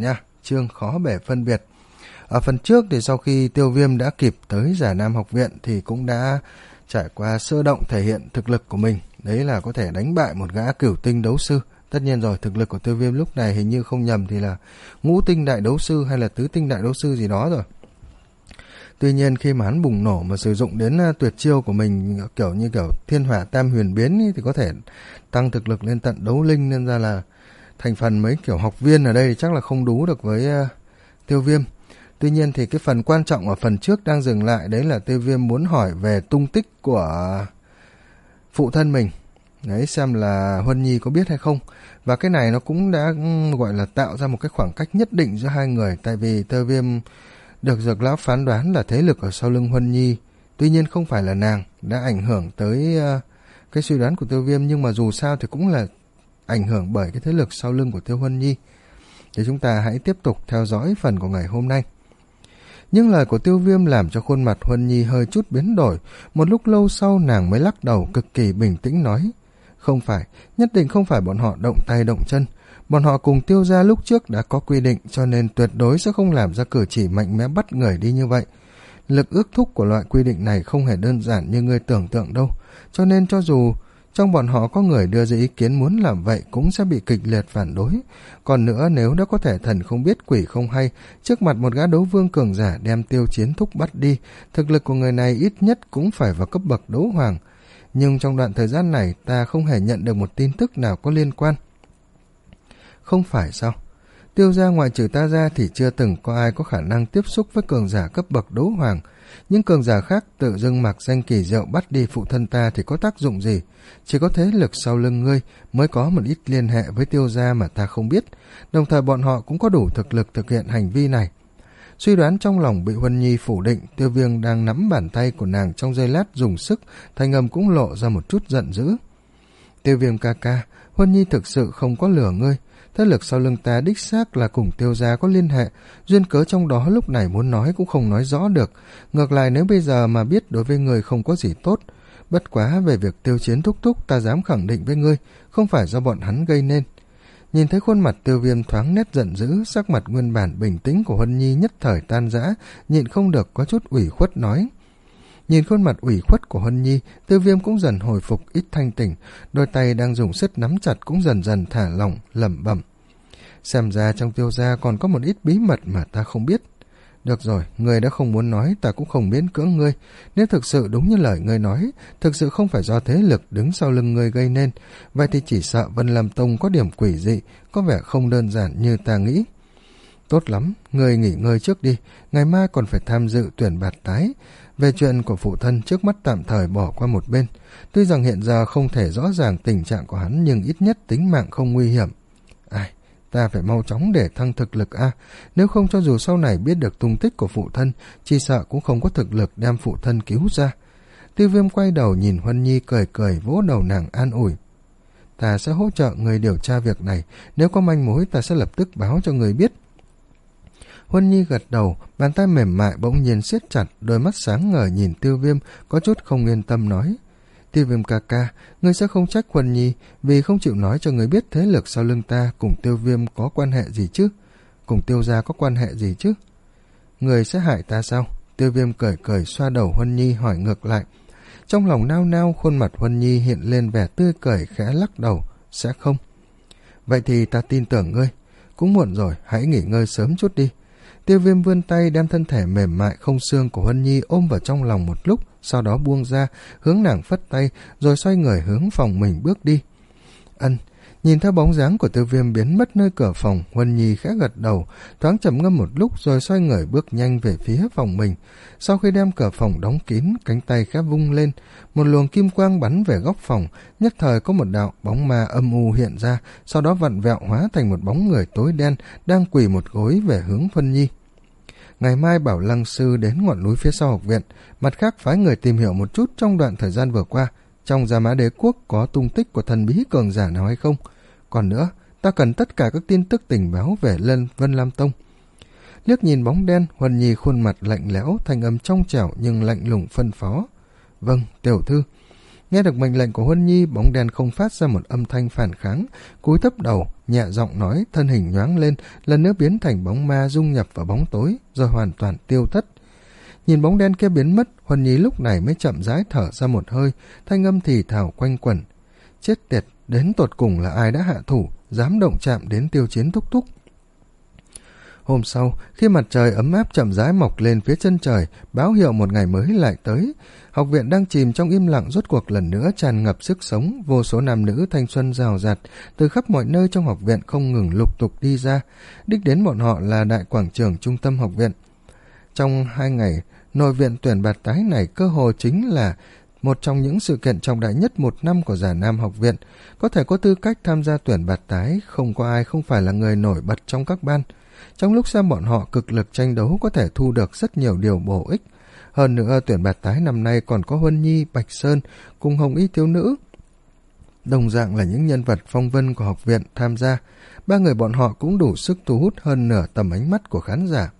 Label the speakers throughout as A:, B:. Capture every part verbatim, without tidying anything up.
A: bạn nha, chương khó bể phân biệt. Ở phần trước thì sau khi Tiêu Viêm đã kịp tới Giả Nam học viện thì cũng đã trải qua sơ động thể hiện thực lực của mình. Đấy là có thể đánh bại một gã cửu tinh đấu sư. Tất nhiên rồi, thực lực của Tiêu Viêm lúc này hình như không nhầm thì là ngũ tinh đại đấu sư hay là tứ tinh đại đấu sư gì đó rồi. Tuy nhiên khi mà hắn bùng nổ mà sử dụng đến tuyệt chiêu của mình kiểu như kiểu thiên hỏa tam huyền biến ý, thì có thể tăng thực lực lên tận đấu linh, nên ra là thành phần mấy kiểu học viên ở đây chắc là không đú được với uh, Tiêu Viêm. Tuy nhiên thì cái phần quan trọng ở phần trước đang dừng lại, đấy là Tiêu Viêm muốn hỏi về tung tích của phụ thân mình. Đấy, xem là Huân Nhi có biết hay không. Và cái này nó cũng đã gọi là tạo ra một cái khoảng cách nhất định giữa hai người. Tại vì Tiêu Viêm được Dược Lão phán đoán là thế lực ở sau lưng Huân Nhi. Tuy nhiên không phải là nàng đã ảnh hưởng tới uh, cái suy đoán của Tiêu Viêm. Nhưng mà dù sao thì cũng là ảnh hưởng bởi cái thế lực sau lưng của Tiêu Huân Nhi. Thì chúng ta hãy tiếp tục theo dõi phần của ngày hôm nay. Nhưng lời của Tiêu Viêm làm cho khuôn mặt Huân Nhi hơi chút biến đổi. Một lúc lâu sau nàng mới lắc đầu cực kỳ bình tĩnh nói: không phải, nhất định không phải bọn họ động tay động chân. Bọn họ cùng Tiêu gia lúc trước đã có quy định, cho nên tuyệt đối sẽ không làm ra cử chỉ mạnh mẽ bắt người đi như vậy. Lực ước thúc của loại quy định này không hề đơn giản như ngươi tưởng tượng đâu. Cho nên cho dù trong bọn họ có người đưa ra ý kiến muốn làm vậy cũng sẽ bị kịch liệt phản đối. Còn nữa, nếu đã có thể thần không biết quỷ không hay, trước mặt một gã đấu vương cường giả đem Tiêu Chiến Thúc bắt đi, thực lực của người này ít nhất cũng phải vào cấp bậc đấu hoàng. Nhưng trong đoạn thời gian này ta không hề nhận được một tin tức nào có liên quan. Không phải sao? Tiêu gia ngoại trừ ta ra thì chưa từng có ai có khả năng tiếp xúc với cường giả cấp bậc đấu hoàng. Những cường giả khác tự dưng mặc danh kỳ diệu bắt đi phụ thân ta thì có tác dụng gì? Chỉ có thế lực sau lưng ngươi mới có một ít liên hệ với Tiêu gia mà ta không biết. Đồng thời bọn họ cũng có đủ thực lực thực hiện hành vi này. Suy đoán trong lòng bị Huân Nhi phủ định. Tiêu Viêm đang nắm bàn tay của nàng trong giây lát dùng sức, thanh âm cũng lộ ra một chút giận dữ. Tiêu Viêm ca ca, Huân Nhi thực sự không có lừa ngươi. Thế lực sau lưng ta đích xác là cùng Tiêu gia có liên hệ, duyên cớ trong đó lúc này muốn nói cũng không nói rõ được. Ngược lại nếu bây giờ mà biết đối với ngươi không có gì tốt. Bất quá về việc Tiêu Chiến Thúc Thúc ta dám khẳng định với ngươi, không phải do bọn hắn gây nên. Nhìn thấy khuôn mặt Tiêu Viêm thoáng nét giận dữ, sắc mặt nguyên bản bình tĩnh của Huân Nhi nhất thời tan rã, nhịn không được có chút ủy khuất nói. Nhìn khuôn mặt ủy khuất của Huân Nhi, Tiêu Viêm cũng dần hồi phục ít thanh tỉnh, đôi tay đang dùng sức nắm chặt cũng dần dần thả lỏng, lẩm bẩm. Xem ra trong Tiêu gia còn có một ít bí mật mà ta không biết. Được rồi, ngươi đã không muốn nói, ta cũng không miễn cưỡng ngươi. Nếu thực sự đúng như lời ngươi nói, thực sự không phải do thế lực đứng sau lưng ngươi gây nên, vậy thì chỉ sợ Vân Lam Tông có điểm quỷ dị, có vẻ không đơn giản như ta nghĩ. Tốt lắm, ngươi nghỉ ngơi trước đi, ngày mai còn phải tham dự tuyển bạt tái. Về chuyện của phụ thân trước mắt tạm thời bỏ qua một bên. Tuy rằng hiện giờ không thể rõ ràng tình trạng của hắn, nhưng ít nhất tính mạng không nguy hiểm. Ai, ta phải mau chóng để thăng thực lực a, nếu không cho dù sau này biết được tung tích của phụ thân, chỉ sợ cũng không có thực lực đem phụ thân cứu ra. Tiêu Viêm quay đầu nhìn Huân Nhi cười cười vỗ đầu nàng an ủi. Ta sẽ hỗ trợ người điều tra việc này, nếu có manh mối ta sẽ lập tức báo cho người biết. Huân Nhi gật đầu, bàn tay mềm mại bỗng nhiên siết chặt, đôi mắt sáng ngời nhìn Tiêu Viêm, có chút không yên tâm nói. Tiêu Viêm ca ca, ngươi sẽ không trách Huân Nhi vì không chịu nói cho người biết thế lực sau lưng ta cùng Tiêu Viêm có quan hệ gì chứ? Cùng Tiêu gia có quan hệ gì chứ? Người sẽ hại ta sao? Tiêu Viêm cười cười xoa đầu Huân Nhi hỏi ngược lại. Trong lòng nao nao, khuôn mặt Huân Nhi hiện lên vẻ tươi cười, khẽ lắc đầu. Sẽ không. Vậy thì ta tin tưởng ngươi. Cũng muộn rồi, hãy nghỉ ngơi sớm chút đi. Tiêu Viêm vươn tay đem thân thể mềm mại không xương của Huân Nhi ôm vào trong lòng một lúc, sau đó buông ra, hướng nàng phất tay, rồi xoay người hướng phòng mình bước đi. Ân, nhìn theo bóng dáng của Tiêu Viêm biến mất nơi cửa phòng, Huân Nhi khẽ gật đầu, thoáng trầm ngâm một lúc rồi xoay người bước nhanh về phía phòng mình. Sau khi đem cửa phòng đóng kín, cánh tay khẽ vung lên, một luồng kim quang bắn về góc phòng, nhất thời có một đạo bóng ma âm u hiện ra, sau đó vặn vẹo hóa thành một bóng người tối đen đang quỳ một gối về hướng Huân Nhi. Ngày mai bảo Lăng sư đến ngọn núi phía sau học viện, mặt khác phái người tìm hiểu một chút trong đoạn thời gian vừa qua, trong Gia Mã Đế Quốc có tung tích của thần bí cường giả nào hay không. Còn nữa, ta cần tất cả các tin tức tình báo về Lân Vân Lam Tông. Liếc nhìn bóng đen, Huân Nhi khuôn mặt lạnh lẽo, thanh âm trong trẻo nhưng lạnh lùng phân phó. Vâng, tiểu thư. Nghe được mệnh lệnh của Huân Nhi, bóng đen không phát ra một âm thanh phản kháng, cúi thấp đầu, nhẹ giọng nói, thân hình nhoáng lên, lần nữa biến thành bóng ma dung nhập vào bóng tối, rồi hoàn toàn tiêu thất. Nhìn bóng đen kia biến mất, Huân Nhi lúc này mới chậm rãi thở ra một hơi, thanh âm thì thào quanh quẩn. Chết tiệt, đến tột cùng là ai đã hạ thủ, dám động chạm đến Tiêu Chiến thúc thúc. Hôm sau, khi mặt trời ấm áp chậm rãi mọc lên phía chân trời, báo hiệu một ngày mới lại tới, học viện đang chìm trong im lặng rốt cuộc lần nữa tràn ngập sức sống, vô số nam nữ thanh xuân rào rạt từ khắp mọi nơi trong học viện không ngừng lục tục đi ra, đích đến bọn họ là đại quảng trường trung tâm học viện. Trong hai ngày, nội viện tuyển bạt tái này cơ hồ chính là một trong những sự kiện trọng đại nhất một năm của Già Nam học viện. Có thể có tư cách tham gia tuyển bạt tái, không có ai không phải là người nổi bật trong các ban. Trong lúc xem bọn họ cực lực tranh đấu có thể thu được rất nhiều điều bổ ích. Hơn nữa, tuyển bạt tái năm nay còn có Huân Nhi, Bạch Sơn cùng Hồng Y thiếu nữ, đồng dạng là những nhân vật phong vân của học viện tham gia. Ba người bọn họ cũng đủ sức thu hút hơn nửa tầm ánh mắt của khán giả.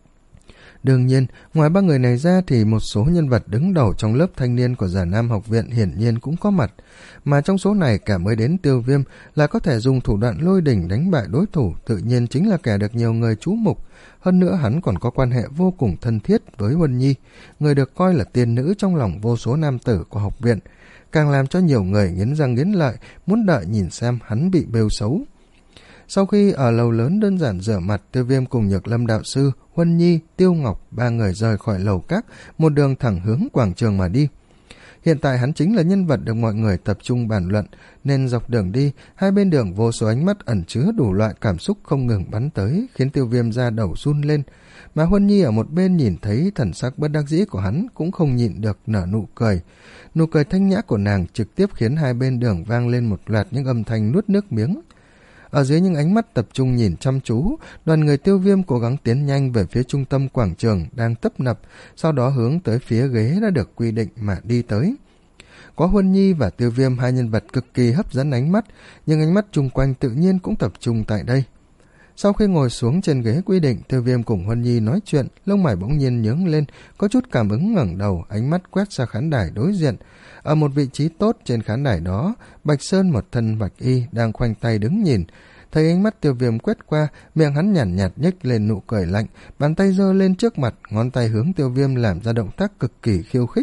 A: Đương nhiên, ngoài ba người này ra thì một số nhân vật đứng đầu trong lớp thanh niên của Già Nam học viện hiển nhiên cũng có mặt, mà trong số này cả mới đến Tiêu Viêm là có thể dùng thủ đoạn lôi đỉnh đánh bại đối thủ, tự nhiên chính là kẻ được nhiều người chú mục. Hơn nữa hắn còn có quan hệ vô cùng thân thiết với Huân Nhi, người được coi là tiên nữ trong lòng vô số nam tử của học viện, càng làm cho nhiều người nghiến răng nghiến lợi muốn đợi nhìn xem hắn bị bêu xấu. Sau khi ở lầu lớn đơn giản rửa mặt, Tiêu Viêm cùng Nhược Lâm đạo sư, Huân Nhi, Tiêu Ngọc ba người rời khỏi lầu các, một đường thẳng hướng quảng trường mà đi. Hiện tại hắn chính là nhân vật được mọi người tập trung bàn luận, nên dọc đường đi, hai bên đường vô số ánh mắt ẩn chứa đủ loại cảm xúc không ngừng bắn tới, khiến Tiêu Viêm da đầu run lên. Mà Huân Nhi ở một bên nhìn thấy thần sắc bất đắc dĩ của hắn cũng không nhịn được nở nụ cười. Nụ cười thanh nhã của nàng trực tiếp khiến hai bên đường vang lên một loạt những âm thanh nuốt nước miếng. Ở dưới những ánh mắt tập trung nhìn chăm chú, đoàn người Tiêu Viêm cố gắng tiến nhanh về phía trung tâm quảng trường đang tấp nập, sau đó hướng tới phía ghế đã được quy định mà đi tới. Có Huân Nhi và Tiêu Viêm, hai nhân vật cực kỳ hấp dẫn ánh mắt, nhưng ánh mắt chung quanh tự nhiên cũng tập trung tại đây. Sau khi ngồi xuống trên ghế quy định, Tiêu Viêm cùng Huân Nhi nói chuyện, lông mày bỗng nhiên nhướng lên, có chút cảm ứng ngẩng đầu, ánh mắt quét ra khán đài đối diện. Ở một vị trí tốt trên khán đài đó, Bạch Sơn một thân bạch y đang khoanh tay đứng nhìn. Thấy ánh mắt Tiêu Viêm quét qua, miệng hắn nhàn nhạt, nhếch lên nụ cười lạnh, bàn tay giơ lên trước mặt, ngón tay hướng Tiêu Viêm làm ra động tác cực kỳ khiêu khích.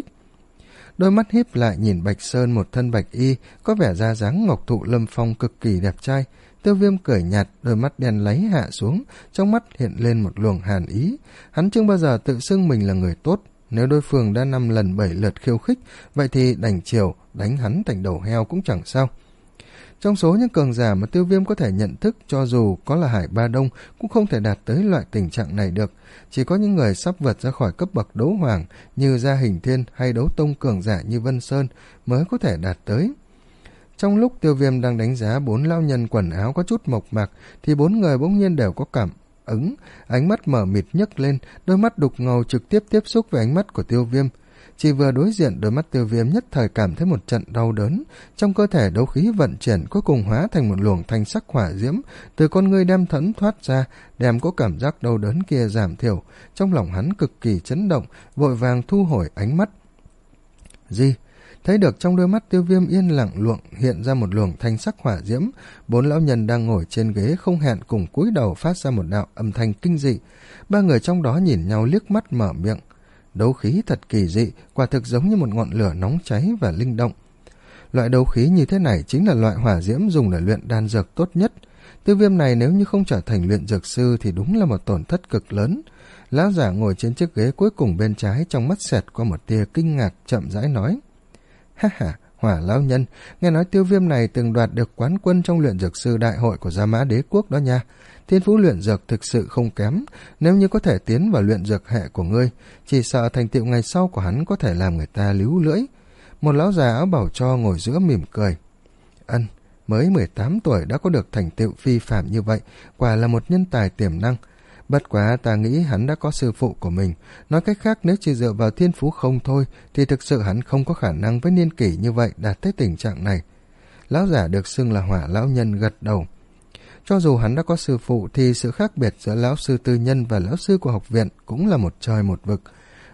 A: Đôi mắt híp lại nhìn Bạch Sơn một thân bạch y, có vẻ ra dáng ngọc thụ lâm phong cực kỳ đẹp trai. Tiêu Viêm cười nhạt, đôi mắt đen láy hạ xuống, trong mắt hiện lên một luồng hàn ý. Hắn chưa bao giờ tự xưng mình là người tốt, nếu đối phương đã năm lần bảy lượt khiêu khích, vậy thì đành chiều, đánh hắn thành đầu heo cũng chẳng sao. Trong số những cường giả mà Tiêu Viêm có thể nhận thức, cho dù có là Hải Ba Đông cũng không thể đạt tới loại tình trạng này được. Chỉ có những người sắp vượt ra khỏi cấp bậc đấu hoàng như Gia Hình Thiên hay đấu tông cường giả như Vân Sơn mới có thể đạt tới. Trong lúc Tiêu Viêm đang đánh giá bốn lão nhân quần áo có chút mộc mạc, thì bốn người bỗng nhiên đều có cảm ứng, ánh mắt mở mịt nhấc lên, đôi mắt đục ngầu trực tiếp tiếp xúc với ánh mắt của Tiêu Viêm. Chỉ vừa đối diện, đôi mắt Tiêu Viêm nhất thời cảm thấy một trận đau đớn, trong cơ thể đấu khí vận chuyển cuối cùng hóa thành một luồng thanh sắc hỏa diễm, từ con ngươi đem thẫn thoát ra, đem có cảm giác đau đớn kia giảm thiểu. Trong lòng hắn cực kỳ chấn động, vội vàng thu hồi ánh mắt. Gì? Thấy được trong đôi mắt Tiêu Viêm yên lặng luộng hiện ra một luồng thanh sắc hỏa diễm, bốn lão nhân đang ngồi trên ghế không hẹn cùng cúi đầu phát ra một đạo âm thanh kinh dị. Ba người trong đó nhìn nhau liếc mắt mở miệng. Đấu khí thật kỳ dị, quả thực giống như một ngọn lửa nóng cháy và linh động. Loại đấu khí như thế này chính là loại hỏa diễm dùng để luyện đan dược tốt nhất. Tiêu Viêm này nếu như không trở thành luyện dược sư thì đúng là một tổn thất cực lớn. Lão giả ngồi trên chiếc ghế cuối cùng bên trái, trong mắt xẹt qua một tia kinh ngạc, chậm rãi nói. Ha ha, Hỏa lão nhân, nghe nói Tiêu Viêm này từng đoạt được quán quân trong luyện dược sư đại hội của Gia Mã Đế Quốc đó nha. Thiên phú luyện dược thực sự không kém, nếu như có thể tiến vào luyện dược hệ của ngươi, chỉ sợ thành tựu ngày sau của hắn có thể làm người ta líu lưỡi. Một lão già áo bảo cho ngồi giữa mỉm cười. Ân, mới mười tám tuổi đã có được thành tựu phi phàm như vậy, quả là một nhân tài tiềm năng. Bất quá ta nghĩ hắn đã có sư phụ của mình, nói cách khác nếu chỉ dựa vào thiên phú không thôi thì thực sự hắn không có khả năng với niên kỷ như vậy đạt tới tình trạng này. Lão giả được xưng là Hỏa lão nhân gật đầu. Cho dù hắn đã có sư phụ thì sự khác biệt giữa lão sư tư nhân và lão sư của học viện cũng là một trời một vực.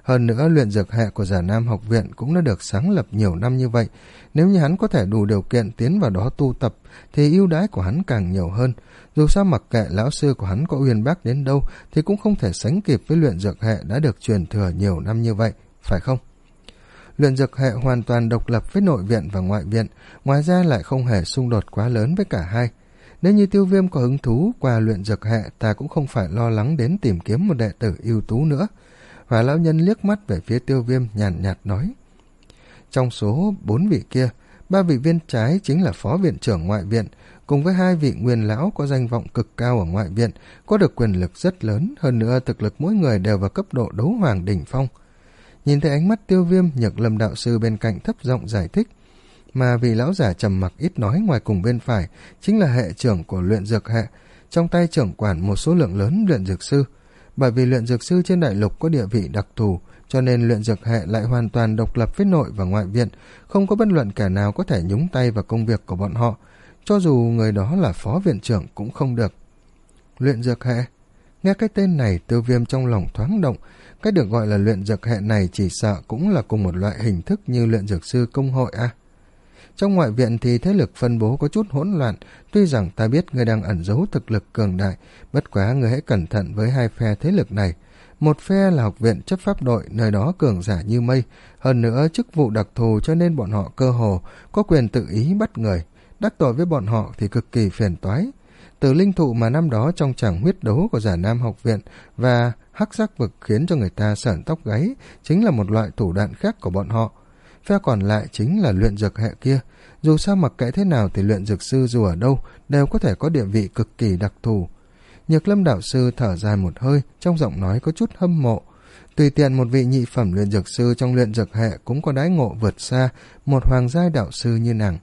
A: Hơn nữa luyện dược hệ của Già Nam học viện cũng đã được sáng lập nhiều năm như vậy. Nếu như hắn có thể đủ điều kiện tiến vào đó tu tập thì ưu đãi của hắn càng nhiều hơn. Dù sao mặc kệ lão sư của hắn có uyên bác đến đâu thì cũng không thể sánh kịp với luyện dược hệ đã được truyền thừa nhiều năm như vậy, phải không? Luyện dược hệ hoàn toàn độc lập với nội viện và ngoại viện, ngoài ra lại không hề xung đột quá lớn với cả hai. Nếu như Tiêu Viêm có hứng thú qua luyện dược hệ, ta cũng không phải lo lắng đến tìm kiếm một đệ tử ưu tú nữa. Hỏa lão nhân liếc mắt về phía Tiêu Viêm nhàn nhạt, nhạt nói. Trong số bốn vị kia, ba vị viên trái chính là phó viện trưởng ngoại viện, cùng với hai vị nguyên lão có danh vọng cực cao ở ngoại viện, có được quyền lực rất lớn, hơn nữa thực lực mỗi người đều vào cấp độ đấu hoàng đỉnh phong. Nhìn thấy ánh mắt Tiêu Viêm, Nhược Lâm đạo sư bên cạnh thấp giọng giải thích, mà vị lão giả trầm mặc ít nói ngoài cùng bên phải chính là hệ trưởng của luyện dược hệ, trong tay trưởng quản một số lượng lớn luyện dược sư. Bởi vì luyện dược sư trên đại lục có địa vị đặc thù, cho nên luyện dược hệ lại hoàn toàn độc lập với nội và ngoại viện, không có bất luận kẻ nào có thể nhúng tay vào công việc của bọn họ, cho dù người đó là phó viện trưởng cũng không được. Luyện dược hệ? Nghe cái tên này, Tiêu Viêm trong lòng thoáng động. Cái được gọi là luyện dược hệ này chỉ sợ cũng là cùng một loại hình thức như luyện dược sư công hội à. Trong ngoại viện thì thế lực phân bố có chút hỗn loạn, tuy rằng ta biết ngươi đang ẩn giấu thực lực cường đại, bất quá ngươi hãy cẩn thận với hai phe thế lực này. Một phe là học viện chấp pháp đội, nơi đó cường giả như mây, hơn nữa chức vụ đặc thù cho nên bọn họ cơ hồ có quyền tự ý bắt người, đắc tội với bọn họ thì cực kỳ phiền toái. Từ linh thụ mà năm đó trong tràng huyết đấu của Già Nam học viện và hắc giác vực khiến cho người ta sởn tóc gáy chính là một loại thủ đoạn khác của bọn họ. Phe còn lại chính là luyện dược hệ kia. Dù sao mặc kệ thế nào thì luyện dược sư dù ở đâu đều có thể có địa vị cực kỳ đặc thù. Nhược Lâm đạo sư thở dài một hơi, trong giọng nói có chút hâm mộ. Tùy tiện một vị nhị phẩm luyện dược sư trong luyện dược hệ cũng có đãi ngộ vượt xa một hoàng giai đạo sư như nàng.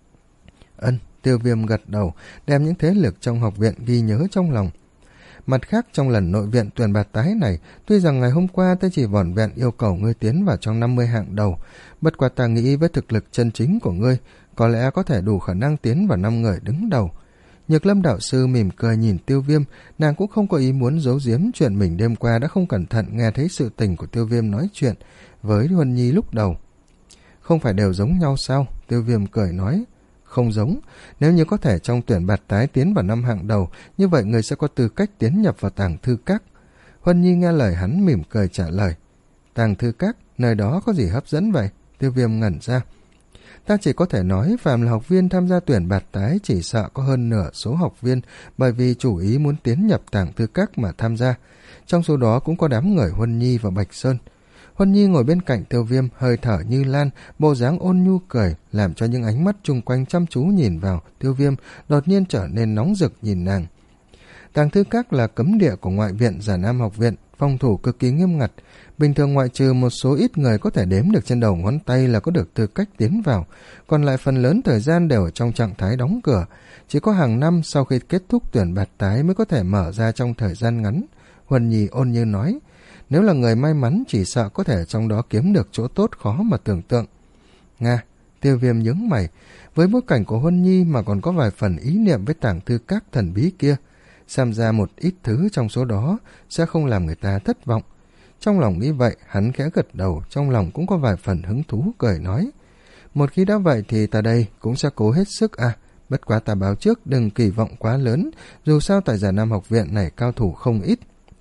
A: Ân, Tiêu Viêm gật đầu, đem những thế lực trong học viện ghi nhớ trong lòng. Mặt khác, trong lần nội viện tuyển bạt tái này, tuy rằng ngày hôm qua ta chỉ vỏn vẹn yêu cầu ngươi tiến vào trong năm mươi hạng đầu, bất quá ta nghĩ với thực lực chân chính của ngươi, có lẽ có thể đủ khả năng tiến vào năm người đứng đầu. Nhược Lâm đạo sư mỉm cười nhìn Tiêu Viêm, nàng cũng không có ý muốn giấu giếm chuyện mình đêm qua đã không cẩn thận nghe thấy sự tình của Tiêu Viêm nói chuyện với Huân Nhi lúc đầu. Không phải đều giống nhau sao? Tiêu Viêm cười nói. Không giống, nếu như có thể trong tuyển bạt tái tiến vào năm hạng đầu, như vậy người sẽ có tư cách tiến nhập vào tàng thư các. Huân Nhi nghe lời hắn mỉm cười trả lời. Tàng thư các, nơi đó có gì hấp dẫn vậy? Tiêu Viêm ngẩn ra. Ta chỉ có thể nói phàm là học viên tham gia tuyển bạt tái chỉ sợ có hơn nửa số học viên bởi vì chủ ý muốn tiến nhập tàng thư các mà tham gia. Trong số đó cũng có đám người Huân Nhi và Bạch Sơn. Huân Nhi ngồi bên cạnh Tiêu Viêm, hơi thở như lan, bộ dáng ôn nhu cười, làm cho những ánh mắt chung quanh chăm chú nhìn vào Tiêu Viêm đột nhiên trở nên nóng rực nhìn nàng. Tàng thư các là cấm địa của ngoại viện Già Nam học viện, phòng thủ cực kỳ nghiêm ngặt. Bình thường ngoại trừ một số ít người có thể đếm được trên đầu ngón tay là có được tư cách tiến vào, còn lại phần lớn thời gian đều ở trong trạng thái đóng cửa. Chỉ có hàng năm sau khi kết thúc tuyển bạt tái mới có thể mở ra trong thời gian ngắn. Huân Nhi ôn như nói, nếu là người may mắn chỉ sợ có thể trong đó kiếm được chỗ tốt khó mà tưởng tượng. Nga, Tiêu Viêm nhướng mày, với bối cảnh của Huân Nhi mà còn có vài phần ý niệm với tàng thư các thần bí kia, xem ra một ít thứ trong số đó sẽ không làm người ta thất vọng. Trong lòng nghĩ vậy, hắn khẽ gật đầu, trong lòng cũng có vài phần hứng thú cười nói. Một khi đã vậy thì ta đây cũng sẽ cố hết sức à, bất quá ta báo trước đừng kỳ vọng quá lớn, dù sao tại Già Nam học viện này cao thủ không ít.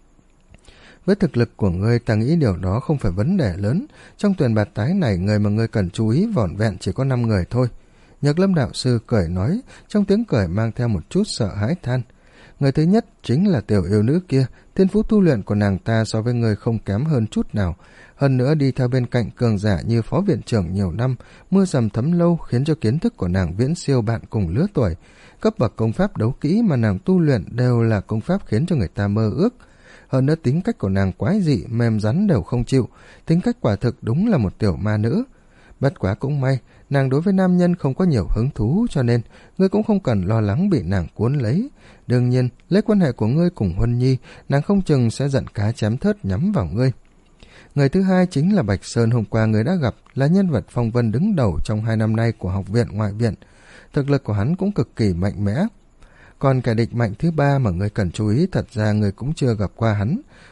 A: Với thực lực của ngươi, ta nghĩ điều đó không phải vấn đề lớn. Trong tuyển bạt tái này, người mà ngươi cần chú ý vỏn vẹn chỉ có năm người thôi. Nhược Lâm đạo sư cười nói, trong tiếng cười mang theo một chút sợ hãi than. Người thứ nhất chính là tiểu yêu nữ kia, thiên phú tu luyện của nàng ta so với ngươi không kém hơn chút nào. Hơn nữa đi theo bên cạnh cường giả như phó viện trưởng nhiều năm, mưa dầm thấm lâu khiến cho kiến thức của nàng viễn siêu bạn cùng lứa tuổi. Cấp bậc công pháp đấu kỹ mà nàng tu luyện đều là công pháp khiến cho người ta mơ ước. Hơn nữa tính cách của nàng quái dị, mềm rắn đều không chịu, tính cách quả thực đúng là một tiểu ma nữ. Bất quá cũng may, nàng đối với nam nhân không có nhiều hứng thú, cho nên ngươi cũng không cần lo lắng bị nàng cuốn lấy. Đương nhiên, lấy quan hệ của ngươi cùng Huân Nhi, nàng không chừng sẽ giận cá chém thớt nhắm vào ngươi. Người thứ hai chính là Bạch Sơn, hôm qua người đã gặp, là nhân vật phong vân đứng đầu trong hai năm nay của học viện ngoại viện. Thực lực của hắn cũng cực kỳ mạnh mẽ. Còn kẻ địch mạnh thứ ba mà người cần chú ý thật ra người cũng chưa gặp qua hắn.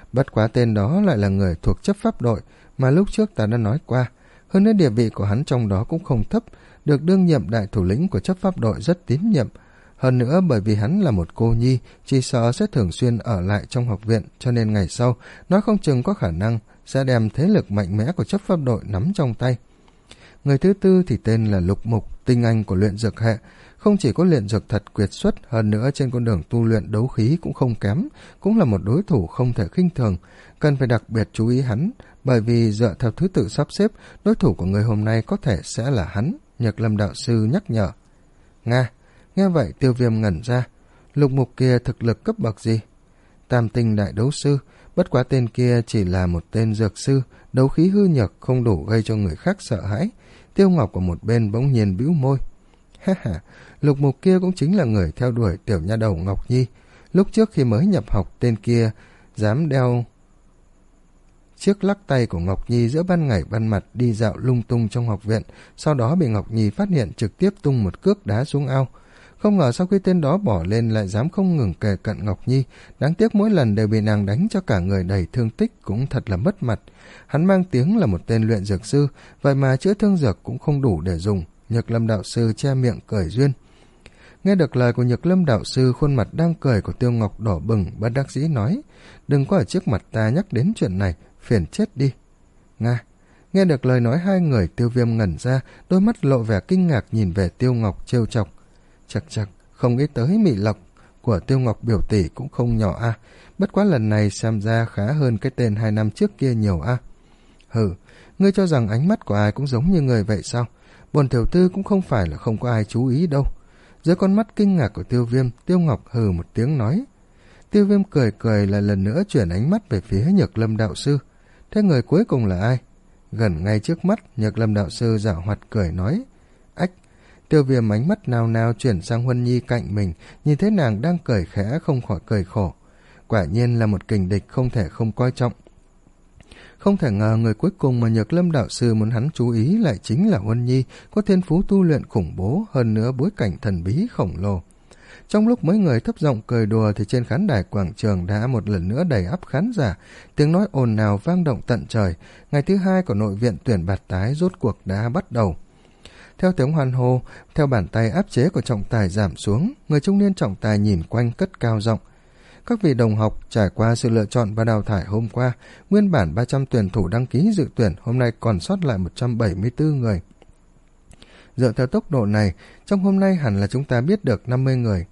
A: Bất quá tên đó lại là người thuộc chấp pháp đội mà lúc trước ta đã nói qua. Hơn nữa địa vị của hắn trong đó cũng không thấp, được đương nhiệm đại thủ lĩnh của chấp pháp đội rất tín nhiệm. Hơn nữa bởi vì hắn là một cô nhi, chỉ sợ sẽ thường xuyên ở lại trong học viện, cho nên ngày sau, nói không chừng có khả năng sẽ đem thế lực mạnh mẽ của chấp pháp đội nắm trong tay. Người thứ tư thì tên là Lục Mục, tinh anh của luyện dược hệ. Không chỉ có luyện dược thật quyệt xuất, hơn nữa trên con đường tu luyện đấu khí cũng không kém, cũng là một đối thủ không thể khinh thường. Cần phải đặc biệt chú ý hắn, bởi vì dựa theo thứ tự sắp xếp, đối thủ của người hôm nay có thể sẽ là hắn, Nhược Lâm đạo sư nhắc nhở. Nga, nghe vậy Tiêu Viêm ngẩn ra. Lục Mục kia thực lực cấp bậc gì? Tam tinh đại đấu sư, bất quá tên kia chỉ là một tên dược sư, đấu khí hư nhược không đủ gây cho người khác sợ hãi. Tiêu Ngọc ở một bên bỗng nhiên bĩu môi. Ha ha, Lục Mục kia cũng chính là người theo đuổi tiểu nha đầu Ngọc Nhi. Lúc trước khi mới nhập học, tên kia dám đeo chiếc lắc tay của Ngọc Nhi giữa ban ngày ban mặt đi dạo lung tung trong học viện, sau đó bị Ngọc Nhi phát hiện trực tiếp tung một cước đá xuống ao. Không ngờ sau khi tên đó bỏ lên lại dám không ngừng kề cận Ngọc Nhi, đáng tiếc mỗi lần đều bị nàng đánh cho cả người đầy thương tích, cũng thật là mất mặt. Hắn mang tiếng là một tên luyện dược sư, vậy mà chữa thương dược cũng không đủ để dùng. Nhược Lâm đạo sư che miệng cười duyên. Nghe được lời của Nhược Lâm đạo sư, khuôn mặt đang cười của Tiêu Ngọc đỏ bừng, bất đắc dĩ nói, đừng có ở trước mặt ta nhắc đến chuyện này, phiền chết đi. Nga, nghe được lời nói hai người, Tiêu Viêm ngẩn ra, đôi mắt lộ vẻ kinh ngạc nhìn về Tiêu Ngọc trêu chọc. Chật chật, không nghĩ tới mị lộc của Tiêu Ngọc biểu tỷ cũng không nhỏ a, à. Bất quá lần này xem ra khá hơn cái tên hai năm trước kia nhiều a. À. Hừ, ngươi cho rằng ánh mắt của ai cũng giống như người vậy sao? Bồn tiểu tư cũng không phải là không có ai chú ý đâu. Dưới con mắt kinh ngạc của Tiêu Viêm, Tiêu Ngọc hừ một tiếng nói. Tiêu Viêm cười cười là lần nữa chuyển ánh mắt về phía Nhược Lâm đạo sư. Thế người cuối cùng là ai? Gần ngay trước mắt, Nhược Lâm đạo sư giảo hoạt cười nói. Ách! Tiêu Viêm ánh mắt nào nào chuyển sang Huân Nhi cạnh mình, nhìn thấy nàng đang cười khẽ không khỏi cười khổ. Quả nhiên là một kình địch không thể không coi trọng. Không thể ngờ người cuối cùng mà Nhược Lâm đạo sư muốn hắn chú ý lại chính là Huân Nhi, có thiên phú tu luyện khủng bố, hơn nữa bối cảnh thần bí khổng lồ. Trong lúc mấy người thấp giọng cười đùa thì trên khán đài quảng trường đã một lần nữa đầy ắp khán giả, tiếng nói ồn ào vang động tận trời. Ngày thứ hai của nội viện tuyển bạt tái rốt cuộc đã bắt đầu. Theo tiếng hoan hô, theo bàn tay áp chế của trọng tài giảm xuống, người trung niên trọng tài nhìn quanh cất cao giọng. Các vị đồng học, trải qua sự lựa chọn và đào thải hôm qua, nguyên bản ba trăm tuyển thủ đăng ký dự tuyển, hôm nay còn sót lại một trăm bảy mươi tư người. Dựa theo tốc độ này, trong hôm nay hẳn là chúng ta biết được năm mươi người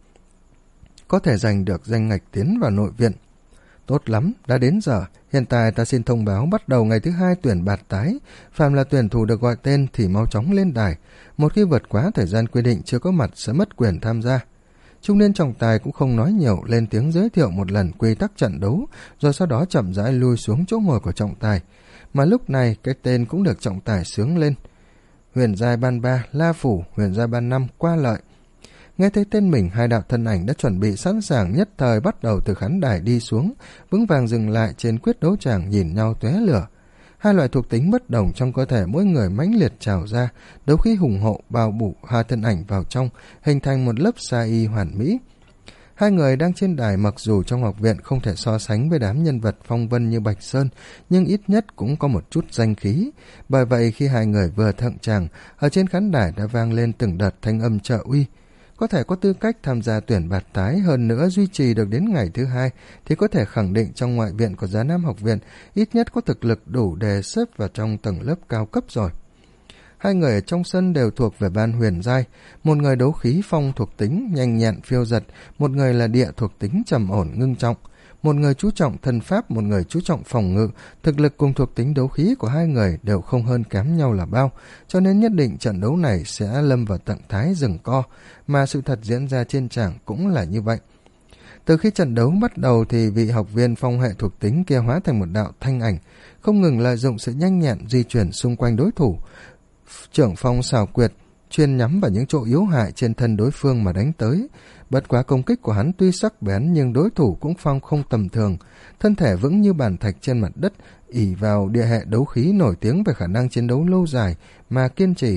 A: có thể giành được danh ngạch tiến vào nội viện. Tốt lắm, đã đến giờ, hiện tại ta xin thông báo bắt đầu ngày thứ hai tuyển bạt tái. Phàm là tuyển thủ được gọi tên thì mau chóng lên đài. Một khi vượt quá thời gian quy định chưa có mặt sẽ mất quyền tham gia. Trung niên trọng tài cũng không nói nhiều, lên tiếng giới thiệu một lần quy tắc trận đấu, rồi sau đó chậm rãi lui xuống chỗ ngồi của trọng tài. Mà lúc này cái tên cũng được trọng tài xướng lên. Huyền giai ban ba, La Phủ, huyền giai ban năm, Qua Lợi. Nghe thấy tên mình, hai đạo thân ảnh đã chuẩn bị sẵn sàng, nhất thời bắt đầu từ khán đài đi xuống, vững vàng dừng lại trên quyết đấu tràng nhìn nhau tóe lửa. Hai loại thuộc tính bất đồng trong cơ thể mỗi người mãnh liệt trào ra, đấu khí hùng hộ bao phủ hai thân ảnh vào trong, hình thành một lớp sa y hoàn mỹ. Hai người đang trên đài mặc dù trong học viện không thể so sánh với đám nhân vật phong vân như Bạch Sơn, nhưng ít nhất cũng có một chút danh khí. Bởi vậy khi hai người vừa thượng tràng, ở trên khán đài đã vang lên từng đợt thanh âm trợ uy. Có thể có tư cách tham gia tuyển bạt tái, hơn nữa duy trì được đến ngày thứ hai, thì có thể khẳng định trong ngoại viện của Giá Nam học viện ít nhất có thực lực đủ để xếp vào trong tầng lớp cao cấp rồi. Hai người ở trong sân đều thuộc về ban huyền giai, một người đấu khí phong thuộc tính nhanh nhẹn phiêu giật, một người là địa thuộc tính trầm ổn ngưng trọng, một người chú trọng thân pháp, một người chú trọng phòng ngự. Thực lực cùng thuộc tính đấu khí của hai người đều không hơn kém nhau là bao, cho nên nhất định trận đấu này sẽ lâm vào trạng thái giằng co, mà sự thật diễn ra trên tràng cũng là như vậy. Từ khi trận đấu bắt đầu thì vị học viên phong hệ thuộc tính kia hóa thành một đạo thanh ảnh, không ngừng lợi dụng sự nhanh nhẹn di chuyển xung quanh đối thủ. Trưởng phong xảo quyệt, chuyên nhắm vào những chỗ yếu hại trên thân đối phương mà đánh tới. Bất quá công kích của hắn tuy sắc bén nhưng đối thủ cũng phong không tầm thường, thân thể vững như bàn thạch trên mặt đất, ỷ vào địa hệ đấu khí nổi tiếng về khả năng chiến đấu lâu dài mà kiên trì.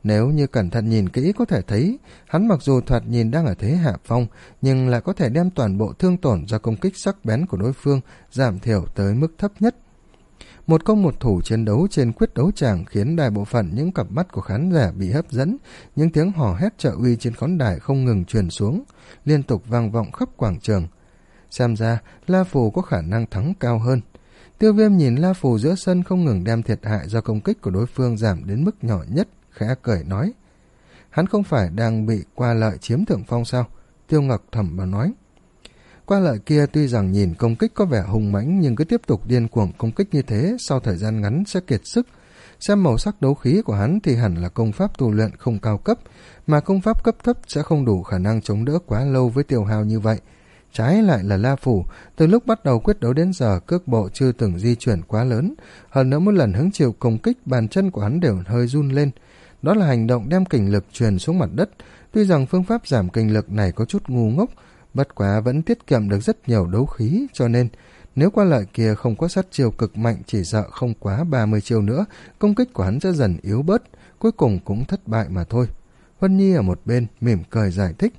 A: Nếu như cẩn thận nhìn kỹ có thể thấy, hắn mặc dù thoạt nhìn đang ở thế hạ phong, nhưng lại có thể đem toàn bộ thương tổn do công kích sắc bén của đối phương giảm thiểu tới mức thấp nhất. Một công một thủ chiến đấu trên quyết đấu tràng khiến đại bộ phận những cặp mắt của khán giả bị hấp dẫn, những tiếng hò hét trợ uy trên khán đài không ngừng truyền xuống, liên tục vang vọng khắp quảng trường. Xem ra, La Phù có khả năng thắng cao hơn. Tiêu Viêm nhìn La Phù giữa sân không ngừng đem thiệt hại do công kích của đối phương giảm đến mức nhỏ nhất, khẽ cười nói. Hắn không phải đang bị Qua Lợi chiếm thượng phong sao? Tiêu Ngọc thầm mà nói. Qua Lợi kia tuy rằng nhìn công kích có vẻ hùng mãnh nhưng cứ tiếp tục điên cuồng công kích như thế sau thời gian ngắn sẽ kiệt sức. Xem màu sắc đấu khí của hắn thì hẳn là công pháp tu luyện không cao cấp, mà công pháp cấp thấp sẽ không đủ khả năng chống đỡ quá lâu với tiêu hao như vậy. Trái lại là La Phù, từ lúc bắt đầu quyết đấu đến giờ cước bộ chưa từng di chuyển quá lớn, hơn nữa mỗi lần hứng chịu công kích bàn chân của hắn đều hơi run lên. Đó là hành động đem kình lực truyền xuống mặt đất. Tuy rằng phương pháp giảm kình lực này có chút ngu ngốc, bất quá vẫn tiết kiệm được rất nhiều đấu khí, cho nên nếu Qua Lợi kia không có sát chiêu cực mạnh chỉ sợ không quá ba mươi chiêu nữa, công kích của hắn sẽ dần yếu bớt, cuối cùng cũng thất bại mà thôi. Huân Nhi ở một bên mỉm cười giải thích.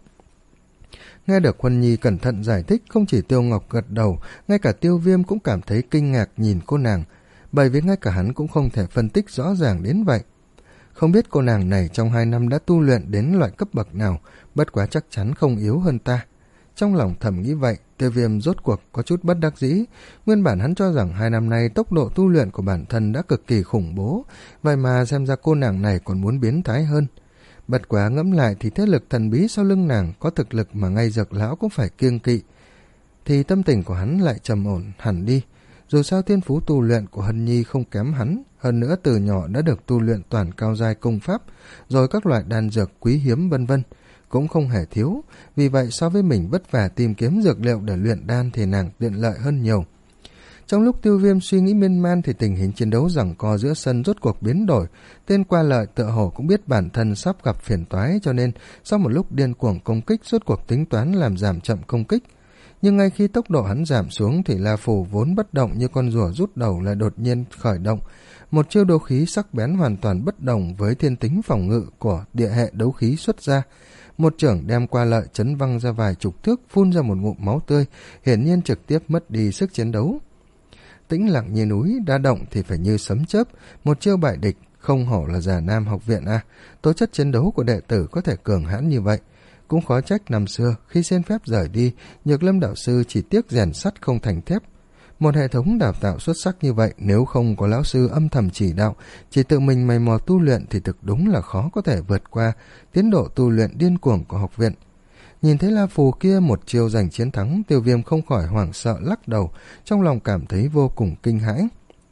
A: Nghe được Huân Nhi cẩn thận giải thích, không chỉ Tiêu Ngọc gật đầu, ngay cả Tiêu Viêm cũng cảm thấy kinh ngạc nhìn cô nàng, bởi vì ngay cả hắn cũng không thể phân tích rõ ràng đến vậy. Không biết cô nàng này trong hai năm đã tu luyện đến loại cấp bậc nào, bất quá chắc chắn không yếu hơn ta. Trong lòng thầm nghĩ vậy, Tiêu Viêm rốt cuộc có chút bất đắc dĩ. Nguyên bản hắn cho rằng hai năm nay tốc độ tu luyện của bản thân đã cực kỳ khủng bố, vậy mà xem ra cô nàng này còn muốn biến thái hơn. Bất quá ngẫm lại thì thế lực thần bí sau lưng nàng có thực lực mà ngay Dược lão cũng phải kiêng kỵ, thì tâm tình của hắn lại trầm ổn hẳn đi. Dù sao thiên phú tu luyện của Hân Nhi không kém hắn, hơn nữa từ nhỏ đã được tu luyện toàn cao giai công pháp, rồi các loại đan dược quý hiếm vân vân cũng không hề thiếu, vì vậy so với mình vất vả tìm kiếm dược liệu để luyện đan thì nàng tiện lợi hơn nhiều. Trong lúc Tiêu Viêm suy nghĩ miên man thì tình hình chiến đấu giằng co giữa sân rốt cuộc biến đổi. Tên Qua Lợi tựa hồ cũng biết bản thân sắp gặp phiền toái, cho nên sau một lúc điên cuồng công kích rốt cuộc tính toán làm giảm chậm công kích. Nhưng ngay khi tốc độ hắn giảm xuống thì La Phù vốn bất động như con rùa rút đầu lại đột nhiên khởi động. Một chiêu đấu khí sắc bén hoàn toàn bất đồng với thiên tính phòng ngự của địa hệ đấu khí xuất ra. Một chưởng đem Qua Lợi chấn văng ra vài chục thước, phun ra một ngụm máu tươi, hiển nhiên trực tiếp mất đi sức chiến đấu. Tĩnh lặng như núi, đa động thì phải như sấm chớp, một chiêu bại địch, không hổ là Già Nam học viện à. Tố chất chiến đấu của đệ tử có thể cường hãn như vậy. Cũng khó trách năm xưa, khi xin phép rời đi, Nhược Lâm đạo sư chỉ tiếc rèn sắt không thành thép. Một hệ thống đào tạo xuất sắc như vậy, nếu không có lão sư âm thầm chỉ đạo, chỉ tự mình mày mò tu luyện thì thực đúng là khó có thể vượt qua tiến độ tu luyện điên cuồng của học viện. Nhìn thấy La Phù kia một chiêu giành chiến thắng, Tiêu Viêm không khỏi hoảng sợ lắc đầu, trong lòng cảm thấy vô cùng kinh hãi.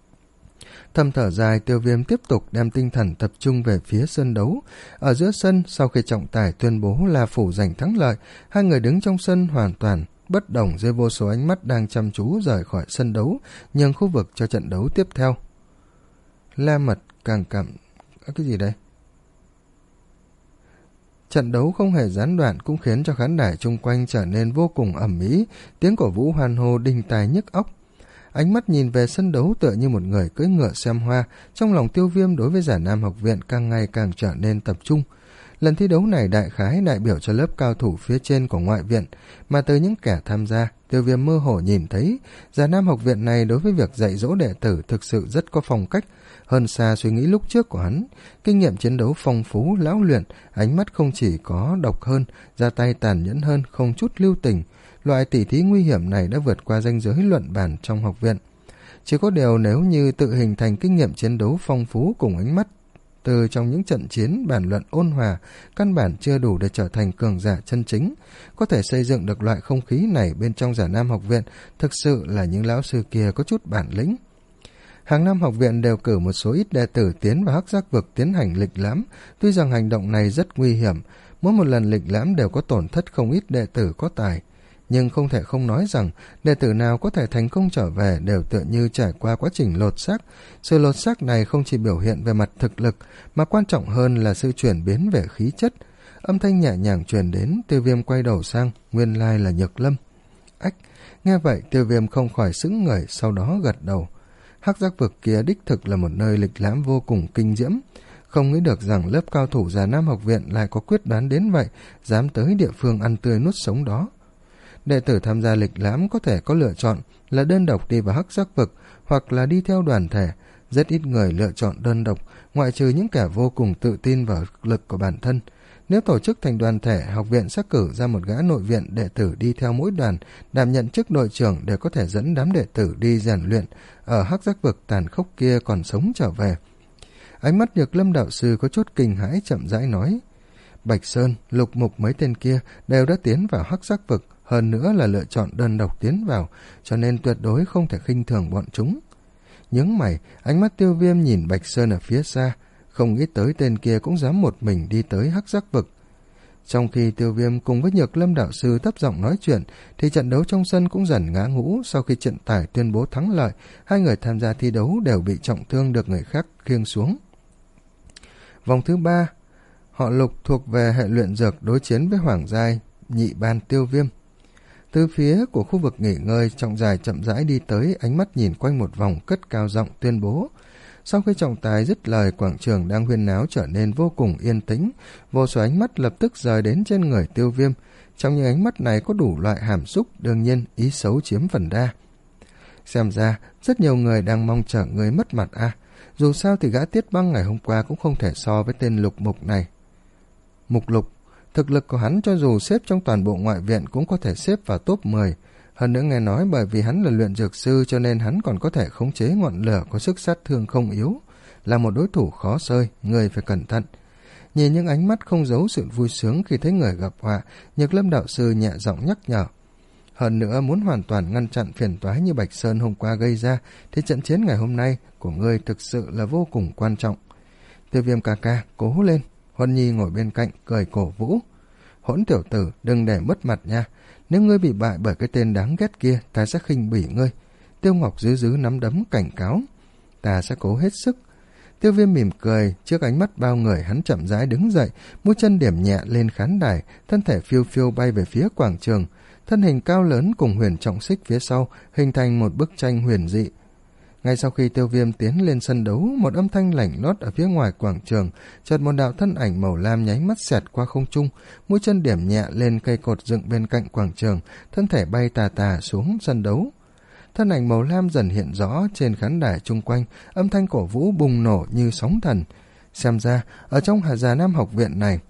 A: Thầm thở dài, Tiêu Viêm tiếp tục đem tinh thần tập trung về phía sân đấu. Ở giữa sân, sau khi trọng tài tuyên bố La Phù giành thắng lợi, hai người đứng trong sân hoàn toàn bất đồng dưới vô số ánh mắt đang chăm chú rời khỏi sân đấu, nhường khu vực cho trận đấu tiếp theo. La Mật càng cảm... cái gì đây? Trận đấu không hề gián đoạn cũng khiến cho khán đài chung quanh trở nên vô cùng ầm ĩ, tiếng cổ vũ hoan hô đinh tai nhức óc. Ánh mắt nhìn về sân đấu tựa như một người cưỡi ngựa xem hoa, trong lòng Tiêu Viêm đối với Già Nam học viện càng ngày càng trở nên tập trung. Lần thi đấu này đại khái đại biểu cho lớp cao thủ phía trên của ngoại viện, mà từ những kẻ tham gia, Tiêu Viêm mơ hồ nhìn thấy Già Nam học viện này đối với việc dạy dỗ đệ tử thực sự rất có phong cách, hơn xa suy nghĩ lúc trước của hắn. Kinh nghiệm chiến đấu phong phú, lão luyện, ánh mắt không chỉ có độc hơn, ra tay tàn nhẫn hơn, không chút lưu tình. Loại tỉ thí nguy hiểm này đã vượt qua ranh giới luận bàn trong học viện. Chỉ có điều nếu như tự hình thành kinh nghiệm chiến đấu phong phú cùng ánh mắt từ trong những trận chiến bàn luận ôn hòa, căn bản chưa đủ để trở thành cường giả chân chính. Có thể xây dựng được loại không khí này bên trong Già Nam học viện, thực sự là những lão sư kia có chút bản lĩnh. Hàng năm học viện đều cử một số ít đệ tử tiến vào hắc giác vực tiến hành lịch lãm, tuy rằng hành động này rất nguy hiểm, mỗi một lần lịch lãm đều có tổn thất không ít đệ tử có tài. Nhưng không thể không nói rằng đệ tử nào có thể thành công trở về đều tựa như trải qua quá trình lột xác. Sự lột xác này không chỉ biểu hiện về mặt thực lực, mà quan trọng hơn là sự chuyển biến về khí chất. Âm thanh nhẹ nhàng truyền đến, Tiêu Viêm quay đầu sang, nguyên lai là Nhược Lâm. Ách, nghe vậy Tiêu Viêm không khỏi sững người, sau đó gật đầu. Hắc giác vực kia đích thực là một nơi lịch lãm vô cùng kinh diễm. Không nghĩ được rằng lớp cao thủ Già Nam học viện lại có quyết đoán đến vậy, dám tới địa phương ăn tươi nuốt sống đó. Đệ tử tham gia lịch lãm có thể có lựa chọn là đơn độc đi vào hắc giác vực hoặc là đi theo đoàn thể. Rất ít người lựa chọn đơn độc, ngoại trừ những kẻ vô cùng tự tin vào thực lực của bản thân. Nếu tổ chức thành đoàn thể, học viện sẽ cử ra một gã nội viện đệ tử đi theo mỗi đoàn, đảm nhận chức đội trưởng để có thể dẫn đám đệ tử đi rèn luyện ở hắc giác vực tàn khốc kia còn sống trở về. Ánh mắt Nhược Lâm đạo sư có chút kinh hãi, chậm rãi nói: Bạch Sơn, Lục Mục mấy tên kia đều đã tiến vào hắc giác vực, hơn nữa là lựa chọn đơn độc tiến vào, cho nên tuyệt đối không thể khinh thường bọn chúng. Nhướng mày, ánh mắt Tiêu Viêm nhìn Bạch Sơn ở phía xa, không nghĩ tới tên kia cũng dám một mình đi tới hắc giác vực. Trong khi Tiêu Viêm cùng với Nhược Lâm đạo sư thấp giọng nói chuyện, thì trận đấu trong sân cũng dần ngã ngũ. Sau khi trận tải tuyên bố thắng lợi, hai người tham gia thi đấu đều bị trọng thương được người khác khiêng xuống. Vòng thứ ba, họ Lục thuộc về hệ luyện dược đối chiến với Hoàng Giai nhị ban Tiêu Viêm. Từ phía của khu vực nghỉ ngơi, Trọng Dài chậm rãi đi tới, ánh mắt nhìn quanh một vòng, cất cao giọng tuyên bố. Sau khi trọng tài dứt lời, quảng trường đang huyên náo trở nên vô cùng yên tĩnh, vô số ánh mắt lập tức rời đến trên người Tiêu Viêm. Trong những ánh mắt này có đủ loại hàm xúc, đương nhiên ý xấu chiếm phần đa. Xem ra rất nhiều người đang mong chờ người mất mặt a. À. Dù sao thì gã Tiết Băng ngày hôm qua cũng không thể so với tên Lục Mục này. Mục Lục, thực lực của hắn cho dù xếp trong toàn bộ ngoại viện cũng có thể xếp vào top mười. Hơn nữa nghe nói bởi vì hắn là luyện dược sư cho nên hắn còn có thể khống chế ngọn lửa có sức sát thương không yếu. Là một đối thủ khó xơi, người phải cẩn thận. Nhìn những ánh mắt không giấu sự vui sướng khi thấy người gặp họa, Nhược Lâm đạo sư nhẹ giọng nhắc nhở. Hơn nữa muốn hoàn toàn ngăn chặn phiền toái như Bạch Sơn hôm qua gây ra, thì trận chiến ngày hôm nay của ngươi thực sự là vô cùng quan trọng. Tiêu Viêm ca ca, cố lên. Huân Nhi ngồi bên cạnh, cười cổ vũ. Hỗn tiểu tử, đừng để mất mặt nha. Nếu ngươi bị bại bởi cái tên đáng ghét kia, ta sẽ khinh bỉ ngươi. Tiêu Ngọc giữ giữ nắm đấm cảnh cáo. Ta sẽ cố hết sức. Tiêu Viêm mỉm cười, trước ánh mắt bao người hắn chậm rãi đứng dậy, mũi chân điểm nhẹ lên khán đài, thân thể phiêu phiêu bay về phía quảng trường. Thân hình cao lớn cùng Huyền Trọng Xích phía sau, hình thành một bức tranh huyền dị. Ngay sau khi Tiêu Viêm tiến lên sân đấu, một âm thanh lảnh lót ở phía ngoài quảng trường, chợt một đạo thân ảnh màu lam nháy mắt xẹt qua không trung, mũi chân điểm nhẹ lên cây cột dựng bên cạnh quảng trường, thân thể bay tà tà xuống sân đấu. Thân ảnh màu lam dần hiện rõ trên khán đài chung quanh, âm thanh cổ vũ bùng nổ như sóng thần. Xem ra, ở trong Hà Già Nam học viện này,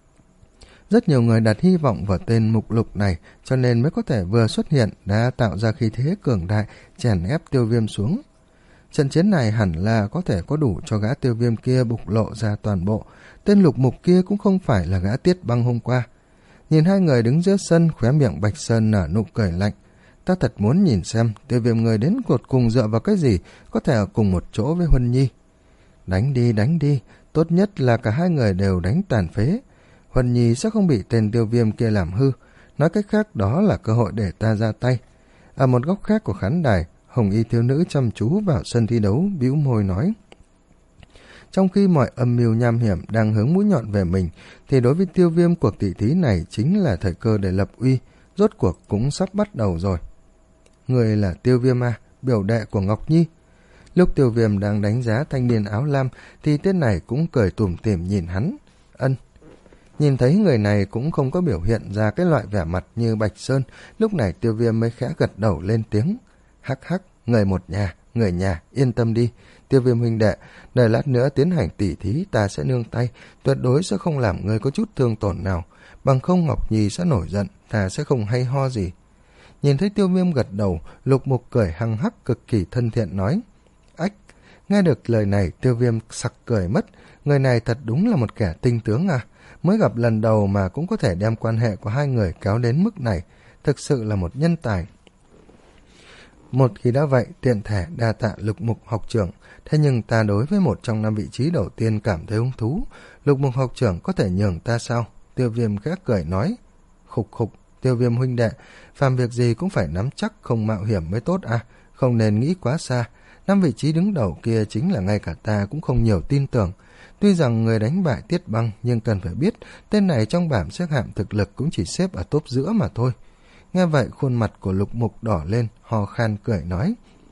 A: rất nhiều người đặt hy vọng vào tên Mục Lục này, cho nên mới có thể vừa xuất hiện đã tạo ra khí thế cường đại, chèn ép Tiêu Viêm xuống. Trận chiến này hẳn là có thể có đủ cho gã Tiêu Viêm kia bộc lộ ra toàn bộ. Tên Lục Mục kia cũng không phải là gã Tiết Băng hôm qua. Nhìn hai người đứng giữa sân, khóe miệng Bạch Sơn nở nụ cười lạnh. Ta thật muốn nhìn xem Tiêu Viêm người đến cột cùng dựa vào cái gì có thể ở cùng một chỗ với Huân Nhi. Đánh đi, đánh đi, tốt nhất là cả hai người đều đánh tàn phế. Huân Nhi sẽ không bị tên Tiêu Viêm kia làm hư. Nói cách khác, đó là cơ hội để ta ra tay. Ở một góc khác của khán đài, Hồng Y thiếu nữ chăm chú vào sân thi đấu, bĩu môi nói. Trong khi mọi âm mưu nham hiểm đang hướng mũi nhọn về mình, thì đối với Tiêu Viêm, cuộc tỷ thí này chính là thời cơ để lập uy, rốt cuộc cũng sắp bắt đầu rồi. Người là Tiêu Viêm à, biểu đệ của Ngọc Nhi. Lúc Tiêu Viêm đang đánh giá thanh niên áo lam, thì tên này cũng cười tủm tỉm nhìn hắn. Ân. Nhìn thấy người này cũng không có biểu hiện ra cái loại vẻ mặt như Bạch Sơn, lúc này Tiêu Viêm mới khẽ gật đầu lên tiếng. Hắc hắc, người một nhà, người nhà, yên tâm đi. Tiêu Viêm huynh đệ, đợi lát nữa tiến hành tỉ thí ta sẽ nương tay, tuyệt đối sẽ không làm ngươi có chút thương tổn nào. Bằng không Ngọc Nhi sẽ nổi giận, ta sẽ không hay ho gì. Nhìn thấy Tiêu Viêm gật đầu, Lục Mục cười hăng hắc cực kỳ thân thiện nói. Ách, nghe được lời này Tiêu Viêm sặc cười mất, người này thật đúng là một kẻ tinh tướng à. Mới gặp lần đầu mà cũng có thể đem quan hệ của hai người kéo đến mức này, thực sự là một nhân tài. Một khi đã vậy, tiện thể đa tạ Lục Mục học trưởng, thế nhưng ta đối với một trong năm vị trí đầu tiên cảm thấy hứng thú, Lục Mục học trưởng có thể nhường ta sao? Tiêu Viêm khẽ cười nói. Khục khục, Tiêu Viêm huynh đệ, phàm việc gì cũng phải nắm chắc không mạo hiểm mới tốt à, không nên nghĩ quá xa. Năm vị trí đứng đầu kia chính là ngay cả ta cũng không nhiều tin tưởng. Tuy rằng người đánh bại Tiết Băng, nhưng cần phải biết tên này trong bảng xếp hạng thực lực cũng chỉ xếp ở top giữa mà thôi. Nghe vậy khuôn mặt của Lục Mục đỏ lên, hò khan cười nói.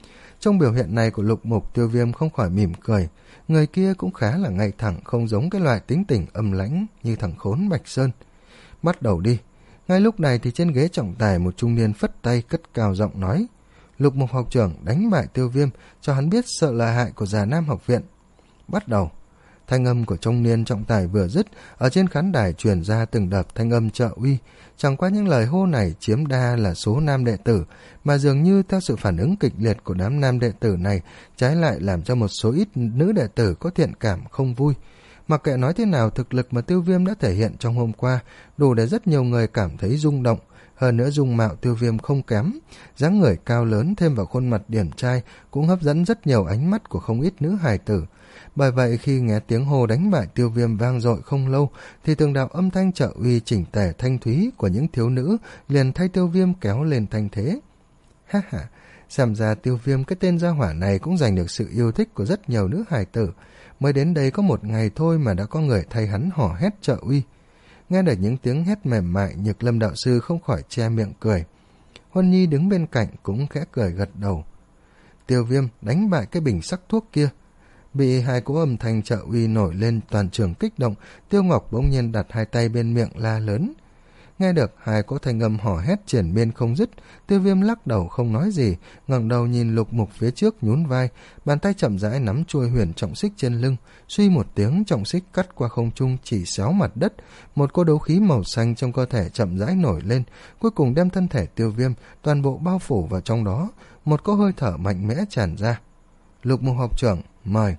A: Trong biểu hiện này của Lục Mục, Tiêu Viêm không khỏi mỉm cười. Người kia cũng khá là ngay thẳng, không giống cái loại tính tình âm lãnh như thằng khốn Bạch Sơn. Bắt đầu đi. Ngay lúc này thì trên ghế trọng tài một trung niên phất tay cất cao giọng nói: Lục Mục học trưởng đánh bại Tiêu Viêm, cho hắn biết sợ lợi hại của Già Nam học viện. Bắt đầu. Thanh âm của trung niên trọng tài vừa dứt, ở trên khán đài truyền ra từng đợt thanh âm trợ uy. Chẳng qua những lời hô này chiếm đa là số nam đệ tử, mà dường như theo sự phản ứng kịch liệt của đám nam đệ tử này, trái lại làm cho một số ít nữ đệ tử có thiện cảm không vui. Mặc kệ nói thế nào, thực lực mà Tiêu Viêm đã thể hiện trong hôm qua đủ để rất nhiều người cảm thấy rung động. Hơn nữa dung mạo Tiêu Viêm không kém, dáng người cao lớn thêm vào khuôn mặt điển trai cũng hấp dẫn rất nhiều ánh mắt của không ít nữ hài tử. Bởi vậy khi nghe tiếng hô đánh bại Tiêu Viêm vang dội không lâu, thì từng đạo âm thanh trợ uy chỉnh tề thanh thúy của những thiếu nữ liền thay Tiêu Viêm kéo lên thanh thế. Ha ha, xem ra Tiêu Viêm cái tên gia hỏa này cũng giành được sự yêu thích của rất nhiều nữ hài tử. Mới đến đây có một ngày thôi mà đã có người thay hắn hò hét trợ uy. Nghe được những tiếng hét mềm mại, Nhược Lâm đạo sư không khỏi che miệng cười. Huân Nhi đứng bên cạnh cũng khẽ cười gật đầu. Tiêu Viêm đánh bại cái bình sắc thuốc kia. Bị hai cỗ âm thanh trợ uy nổi lên, toàn trường kích động, Tiêu Ngọc bỗng nhiên đặt hai tay bên miệng la lớn. Nghe được hai cỗ thanh âm hò hét triển miên không dứt, Tiêu Viêm lắc đầu không nói gì, ngẩng đầu nhìn Lục Mục phía trước nhún vai, bàn tay chậm rãi nắm chuôi huyền trọng xích trên lưng, suy một tiếng trọng xích cắt qua không trung chỉ xéo mặt đất, một cỗ đấu khí màu xanh trong cơ thể chậm rãi nổi lên, cuối cùng đem thân thể Tiêu Viêm toàn bộ bao phủ vào trong đó, một cỗ hơi thở mạnh mẽ tràn ra. Lục Mục học trưởng, mời.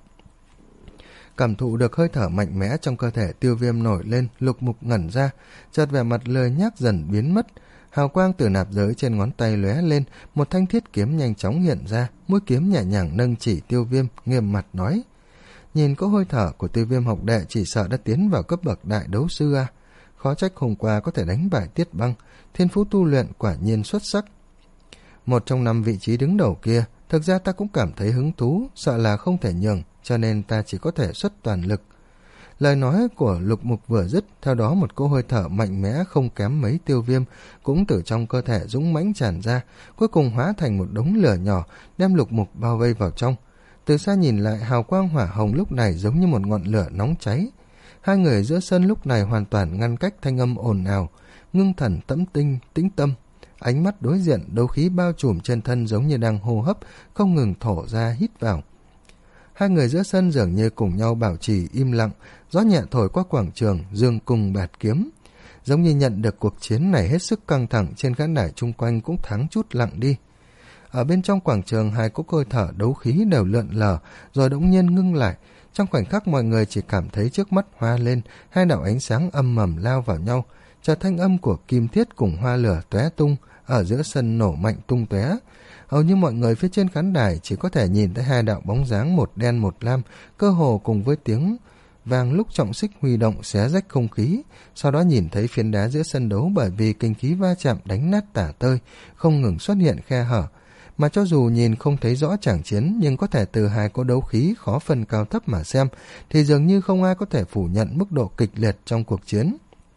A: Cảm thụ được hơi thở mạnh mẽ trong cơ thể Tiêu Viêm nổi lên, Lục Mục ngẩn ra, chợt vẻ mặt lười nhác dần biến mất. Hào quang từ nạp giới trên ngón tay lóe lên, một thanh thiết kiếm nhanh chóng hiện ra, mũi kiếm nhẹ nhàng nâng chỉ Tiêu Viêm, nghiêm mặt nói: Nhìn có hơi thở của Tiêu Viêm học đệ chỉ sợ đã tiến vào cấp bậc đại đấu sư à? Khó trách hôm qua có thể đánh bại Tiết Băng, thiên phú tu luyện quả nhiên xuất sắc. Một trong năm vị trí đứng đầu kia, thực ra ta cũng cảm thấy hứng thú, sợ là không thể nhường, cho nên ta chỉ có thể xuất toàn lực. Lời nói của Lục Mục vừa dứt, theo đó một cỗ hơi thở mạnh mẽ không kém mấy Tiêu Viêm cũng từ trong cơ thể dũng mãnh tràn ra, cuối cùng hóa thành một đống lửa nhỏ, đem Lục Mục bao vây vào trong. Từ xa nhìn lại, hào quang hỏa hồng lúc này giống như một ngọn lửa nóng cháy. Hai người giữa sân lúc này hoàn toàn ngăn cách thanh âm ồn ào, ngưng thần tẫm tinh, tĩnh tâm. Ánh mắt đối diện, đấu khí bao trùm trên thân giống như đang hô hấp, không ngừng thổ ra hít vào. Hai người giữa sân dường như cùng nhau bảo trì im lặng, gió nhẹ thổi qua quảng trường, dương cung bạt kiếm. Giống như nhận được cuộc chiến này hết sức căng thẳng, trên khán đài chung quanh cũng thoáng chút lặng đi. Ở bên trong quảng trường, hai cỗ hơi thở đấu khí đều lượn lờ, rồi đột nhiên ngưng lại. Trong khoảnh khắc mọi người chỉ cảm thấy trước mắt hoa lên, hai đạo ánh sáng âm mầm lao vào nhau, chợt thanh âm của kim thiết cùng hoa lửa tóe tung, ở giữa sân nổ mạnh tung tóe. Hầu như mọi người phía trên khán đài chỉ có thể nhìn thấy hai đạo bóng dáng một đen một lam, cơ hồ cùng với tiếng vang lúc trọng xích huy động xé rách không khí, sau đó nhìn thấy phiến đá giữa sân đấu bởi vì kinh khí va chạm đánh nát tả tơi, không ngừng xuất hiện khe hở. Mà cho dù nhìn không thấy rõ tràng chiến, nhưng có thể từ hai cỗ đấu khí khó phân cao thấp mà xem, thì dường như không ai có thể phủ nhận mức độ kịch liệt trong cuộc chiến.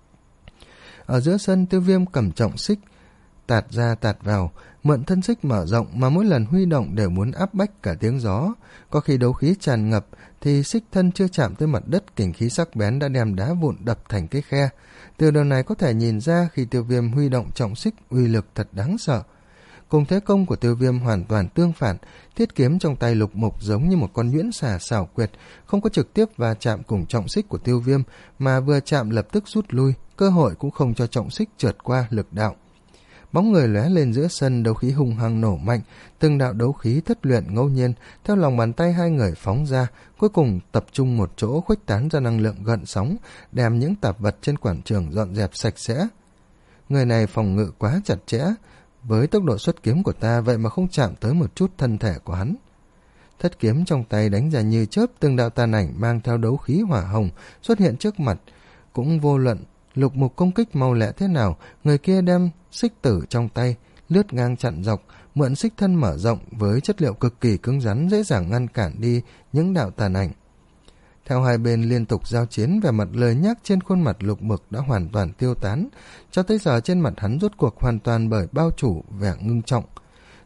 A: Ở giữa sân, Tiêu Viêm cầm trọng xích, tạt ra tạt vào, mượn thân xích mở rộng mà mỗi lần huy động đều muốn áp bách cả tiếng gió. Có khi đấu khí tràn ngập thì xích thân chưa chạm tới mặt đất, kình khí sắc bén đã đem đá vụn đập thành cái khe. Từ điều này có thể nhìn ra khi Tiêu Viêm huy động trọng xích, uy lực thật đáng sợ. Cùng thế công của Tiêu Viêm hoàn toàn tương phản, thiết kiếm trong tay Lục Mục giống như một con nhuyễn xà xảo quyệt, không có trực tiếp va chạm cùng trọng xích của Tiêu Viêm, mà vừa chạm lập tức rút lui, cơ hội cũng không cho trọng xích trượt qua lực đạo. Bóng người lóe lên giữa sân, đấu khí hung hăng nổ mạnh, từng đạo đấu khí thất luyện ngẫu nhiên theo lòng bàn tay hai người phóng ra, cuối cùng tập trung một chỗ khuếch tán ra năng lượng gợn sóng, đem những tạp vật trên quảng trường dọn dẹp sạch sẽ. Người này phòng ngự quá chặt chẽ, với tốc độ xuất kiếm của ta vậy mà không chạm tới một chút thân thể của hắn. Thất kiếm trong tay đánh ra như chớp, từng đạo tàn ảnh mang theo đấu khí hỏa hồng xuất hiện trước mặt, cũng vô luận Lục Mục công kích mau lẹ thế nào, người kia đem xích tử trong tay lướt ngang chặn dọc, mượn xích thân mở rộng với chất liệu cực kỳ cứng rắn, dễ dàng ngăn cản đi những đạo tàn ảnh. Theo hai bên liên tục giao chiến, vẻ mặt lười nhác trên khuôn mặt Lục Mục đã hoàn toàn tiêu tán, cho tới giờ trên mặt hắn rốt cuộc hoàn toàn bởi bao phủ vẻ ngưng trọng.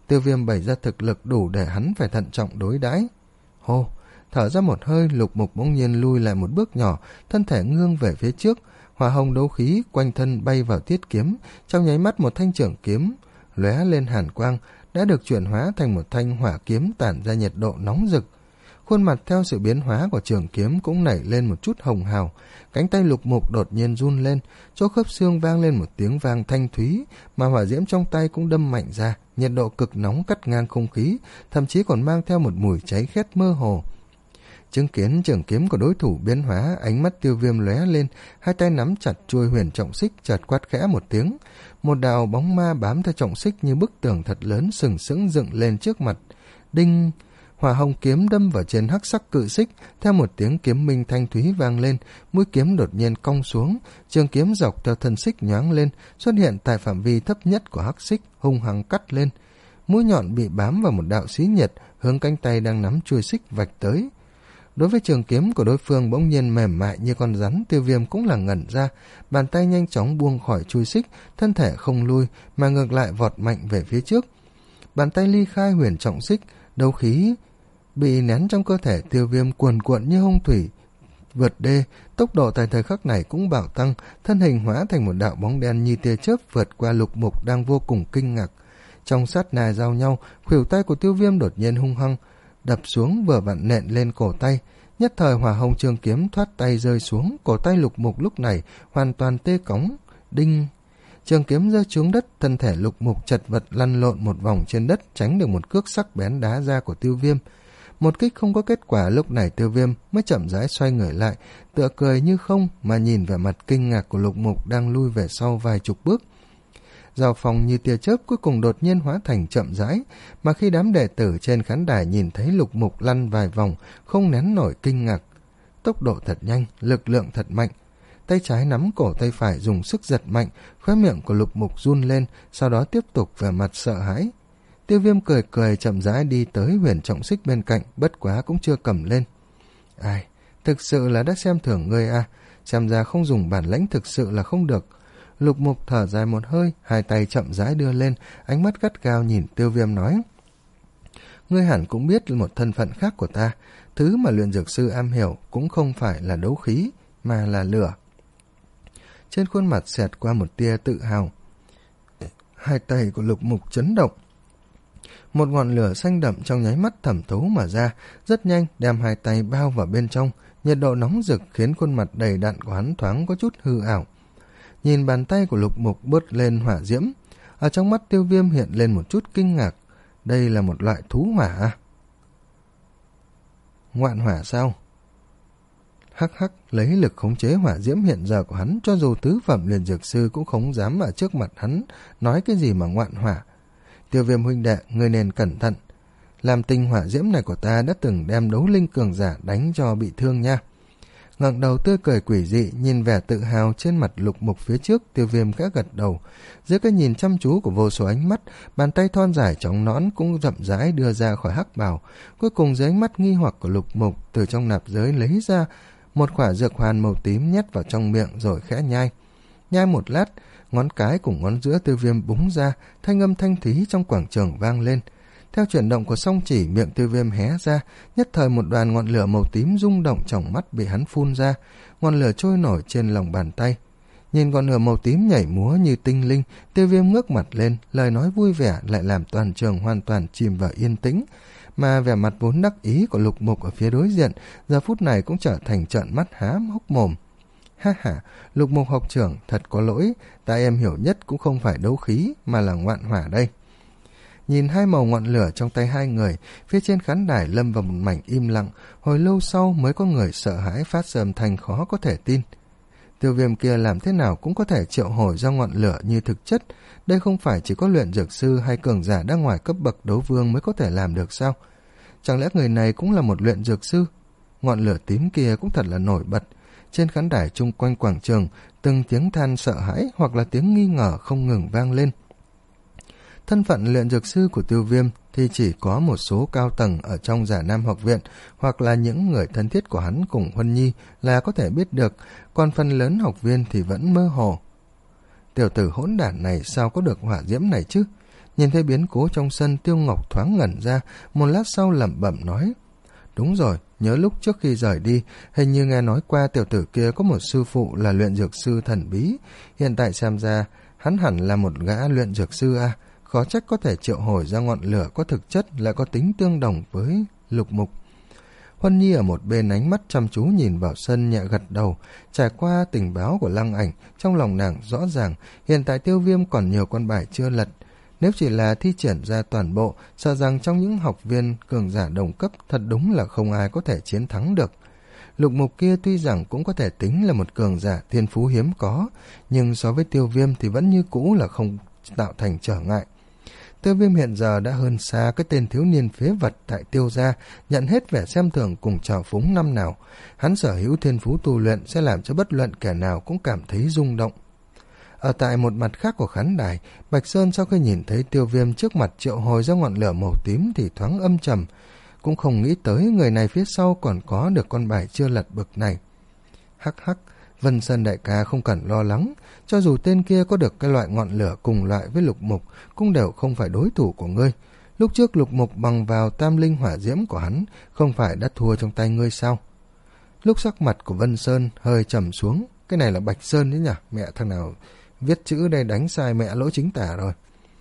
A: Tiêu Viêm bày ra thực lực đủ để hắn phải thận trọng đối đãi. Hô, thở ra một hơi, Lục Mục bỗng nhiên lui lại một bước nhỏ, thân thể nghiêng về phía trước, hỏa hồng đấu khí quanh thân bay vào tiết kiếm, trong nháy mắt một thanh trưởng kiếm lóe lên hàn quang, đã được chuyển hóa thành một thanh hỏa kiếm tản ra nhiệt độ nóng rực. Khuôn mặt theo sự biến hóa của trường kiếm cũng nảy lên một chút hồng hào, cánh tay Lục Mục đột nhiên run lên, chỗ khớp xương vang lên một tiếng vang thanh thúy, mà hỏa diễm trong tay cũng đâm mạnh ra, nhiệt độ cực nóng cắt ngang không khí, thậm chí còn mang theo một mùi cháy khét mơ hồ. Chứng kiến trường kiếm của đối thủ biến hóa, ánh mắt Tiêu Viêm lóe lên, hai tay nắm chặt chuôi huyền trọng xích, chợt quát khẽ một tiếng, một đạo bóng ma bám theo trọng xích như bức tường thật lớn sừng sững dựng lên trước mặt. Đinh! Hỏa hồng kiếm đâm vào trên hắc sắc cự xích, theo một tiếng kiếm minh thanh thúy vang lên, mũi kiếm đột nhiên cong xuống, trường kiếm dọc theo thân xích nhoáng lên, xuất hiện tại phạm vi thấp nhất của hắc xích, hung hăng cắt lên. Mũi nhọn bị bám vào một đạo xí nhiệt, hướng cánh tay đang nắm chuôi xích vạch tới. Đối với trường kiếm của đối phương bỗng nhiên mềm mại như con rắn, Tiêu Viêm cũng là ngẩn ra, bàn tay nhanh chóng buông khỏi chuôi xích, thân thể không lui mà ngược lại vọt mạnh về phía trước. Bàn tay ly khai huyền trọng xích, đấu khí bị nén trong cơ thể Tiêu Viêm cuồn cuộn như hung thủy vượt đê, tốc độ tại thời khắc này cũng bạo tăng, thân hình hóa thành một đạo bóng đen như tia chớp vượt qua Lục Mục đang vô cùng kinh ngạc. Trong sát na giao nhau, khuỷu tay của Tiêu Viêm đột nhiên hung hăng đập xuống, vừa vặn nện lên cổ tay. Nhất thời hỏa hồng trường kiếm thoát tay rơi xuống, cổ tay Lục Mục lúc này hoàn toàn tê cống. Đinh! Trường kiếm rơi xuống đất, thân thể Lục Mục chật vật lăn lộn một vòng trên đất, tránh được một cước sắc bén đá ra của Tiêu Viêm. Một kích không có kết quả, lúc này Tiêu Viêm mới chậm rãi xoay người lại, tựa cười như không mà nhìn về mặt kinh ngạc của Lục Mục đang lui về sau vài chục bước. Giao phòng như tia chớp cuối cùng đột nhiên hóa thành chậm rãi, mà khi đám đệ tử trên khán đài nhìn thấy Lục Mục lăn vài vòng, không nén nổi kinh ngạc. Tốc độ thật nhanh, lực lượng thật mạnh. Tay trái nắm cổ tay phải dùng sức giật mạnh, khóe miệng của Lục Mục run lên, sau đó tiếp tục vẻ mặt sợ hãi. Tiêu Viêm cười cười chậm rãi đi tới huyền trọng xích bên cạnh, bất quá cũng chưa cầm lên. Ai, thực sự là đã xem thường ngươi à, xem ra không dùng bản lãnh thực sự là không được. Lục Mục thở dài một hơi, hai tay chậm rãi đưa lên, ánh mắt gắt gao nhìn Tiêu Viêm nói. Ngươi hẳn cũng biết một thân phận khác của ta, thứ mà luyện dược sư am hiểu cũng không phải là đấu khí, mà là lửa. Trên khuôn mặt xẹt qua một tia tự hào. Hai tay của Lục Mục chấn động. Một ngọn lửa xanh đậm trong nháy mắt thẩm thấu mà ra, rất nhanh đem hai tay bao vào bên trong, nhiệt độ nóng rực khiến khuôn mặt đầy đặn của hắn thoáng có chút hư ảo. Nhìn bàn tay của Lục Mục bớt lên hỏa diễm, ở trong mắt Tiêu Viêm hiện lên một chút kinh ngạc. Đây là một loại thú hỏa à? Ngoạn hỏa sao? Hắc hắc, lấy lực khống chế hỏa diễm hiện giờ của hắn, cho dù tứ phẩm liền dược sư cũng không dám ở trước mặt hắn nói cái gì mà ngoạn hỏa. Tiêu Viêm huynh đệ, ngươi nên cẩn thận. Làm tinh hỏa diễm này của ta đã từng đem đấu linh cường giả đánh cho bị thương nha. Ngẩng đầu tươi cười quỷ dị, nhìn vẻ tự hào trên mặt Lục Mục phía trước, Tiêu Viêm khẽ gật đầu. Dưới cái nhìn chăm chú của vô số ánh mắt, bàn tay thon dài trắng nõn cũng chậm rãi đưa ra khỏi hắc bào. Cuối cùng dưới ánh mắt nghi hoặc của Lục Mục, từ trong nạp giới lấy ra một quả dược hoàn màu tím nhét vào trong miệng rồi khẽ nhai. Nhai một lát, ngón cái cùng ngón giữa Tiêu Viêm búng ra, thanh âm thanh thúy trong quảng trường vang lên. Theo chuyển động của song chỉ, miệng Tiêu Viêm hé ra, nhất thời một đoàn ngọn lửa màu tím rung động trong mắt bị hắn phun ra, ngọn lửa trôi nổi trên lòng bàn tay. Nhìn ngọn lửa màu tím nhảy múa như tinh linh, Tiêu Viêm ngước mặt lên, lời nói vui vẻ lại làm toàn trường hoàn toàn chìm vào yên tĩnh, mà vẻ mặt vốn đắc ý của Lục Mục ở phía đối diện giờ phút này cũng trở thành trợn mắt há hốc mồm. Ha ha, Lục Mục học trưởng, thật có lỗi, ta em hiểu nhất cũng không phải đấu khí mà là ngoạn hỏa đây. Nhìn hai màu ngọn lửa trong tay hai người, phía trên khán đài lâm vào một mảnh im lặng, hồi lâu sau mới có người sợ hãi phát ra âm thanh khó có thể tin. Tiêu Viêm kia làm thế nào cũng có thể triệu hồi ra ngọn lửa như thực chất, đây không phải chỉ có luyện dược sư hay cường giả đang ngoài cấp bậc đấu vương mới có thể làm được sao? Chẳng lẽ người này cũng là một luyện dược sư? Ngọn lửa tím kia cũng thật là nổi bật. Trên khán đài chung quanh quảng trường, từng tiếng than sợ hãi hoặc là tiếng nghi ngờ không ngừng vang lên. Thân phận luyện dược sư của Tiêu Viêm thì chỉ có một số cao tầng ở trong Giả Nam học viện hoặc là những người thân thiết của hắn cùng Huân Nhi là có thể biết được, còn phần lớn học viên thì vẫn mơ hồ. Tiểu tử hỗn đản này sao có được hỏa diễm này chứ? Nhìn thấy biến cố trong sân, Tiêu Ngọc thoáng ngẩn ra, một lát sau lẩm bẩm nói: Đúng rồi, nhớ lúc trước khi rời đi, hình như nghe nói qua tiểu tử kia có một sư phụ là luyện dược sư thần bí. Hiện tại xem ra, hắn hẳn là một gã luyện dược sư à, khó trách có thể triệu hồi ra ngọn lửa có thực chất lại có tính tương đồng với Lục Mục. Huân Nhi ở một bên ánh mắt chăm chú nhìn vào sân, nhẹ gật đầu. Trải qua tình báo của Lăng Ảnh, trong lòng nàng rõ ràng hiện tại Tiêu Viêm còn nhiều con bài chưa lật. Nếu chỉ là thi triển ra toàn bộ, sợ rằng trong những học viên cường giả đồng cấp thật đúng là không ai có thể chiến thắng được. Lục Mục kia tuy rằng cũng có thể tính là một cường giả thiên phú hiếm có, nhưng so với Tiêu Viêm thì vẫn như cũ là không tạo thành trở ngại. Tiêu Viêm hiện giờ đã hơn xa cái tên thiếu niên phế vật tại Tiêu gia, nhận hết vẻ xem thường cùng trào phúng năm nào. Hắn sở hữu thiên phú tu luyện sẽ làm cho bất luận kẻ nào cũng cảm thấy rung động. Ở tại một mặt khác của khán đài, Bạch Sơn sau khi nhìn thấy Tiêu Viêm trước mặt triệu hồi ra ngọn lửa màu tím thì thoáng âm trầm, cũng không nghĩ tới người này phía sau còn có được con bài chưa lật bực này. Hắc hắc, Vân Sơn đại ca không cần lo lắng, cho dù tên kia có được cái loại ngọn lửa cùng loại với Lục Mục cũng đều không phải đối thủ của ngươi. Lúc trước Lục Mục bằng vào tam linh hỏa diễm của hắn không phải đã thua trong tay ngươi sao? Lúc sắc mặt của Vân Sơn hơi trầm xuống, cái này là Bạch Sơn đấy nhỉ, mẹ thằng nào viết chữ đây đánh sai mẹ lỗi chính tả rồi.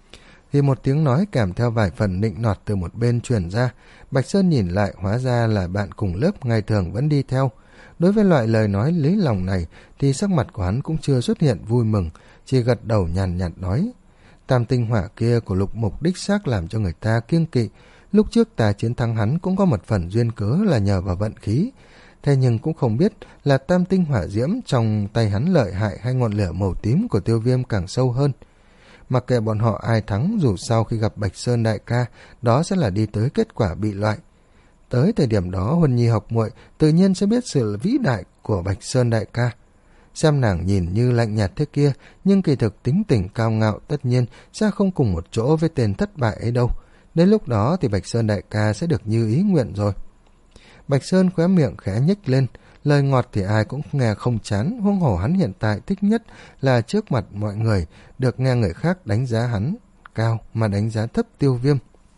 A: Thì một tiếng nói kèm theo vài phần nịnh nọt từ một bên truyền ra. Bạch Sơn nhìn lại, hóa ra là bạn cùng lớp ngày thường vẫn đi theo. Đối với loại lời nói lấy lòng này thì sắc mặt của hắn cũng chưa xuất hiện vui mừng, chỉ gật đầu nhàn nhạt nói: Tam tinh hỏa kia của Lục Mục đích xác làm cho người ta kiêng kỵ. Lúc trước ta chiến thắng hắn cũng có một phần duyên cớ là nhờ vào vận khí. Thế nhưng cũng không biết là tam tinh hỏa diễm trong tay hắn lợi hại hay ngọn lửa màu tím của Tiêu Viêm càng sâu hơn. Mặc kệ bọn họ ai thắng, dù sau khi gặp Bạch Sơn đại ca, đó sẽ là đi tới kết quả bị loại. Tới thời điểm đó, Huân Nhi học muội tự nhiên sẽ biết sự vĩ đại của Bạch Sơn đại ca. Xem nàng nhìn như lạnh nhạt thế kia, nhưng kỳ thực tính tình cao ngạo tất nhiên sẽ không cùng một chỗ với tên thất bại ấy đâu. Đến lúc đó thì Bạch Sơn đại ca sẽ được như ý nguyện rồi. Bạch Sơn khóe miệng khẽ nhếch lên, lời ngọt thì ai cũng nghe không chán, huống hồ hắn hiện tại thích nhất là trước mặt mọi người được nghe người khác đánh giá hắn cao mà đánh giá thấp Tiêu Viêm.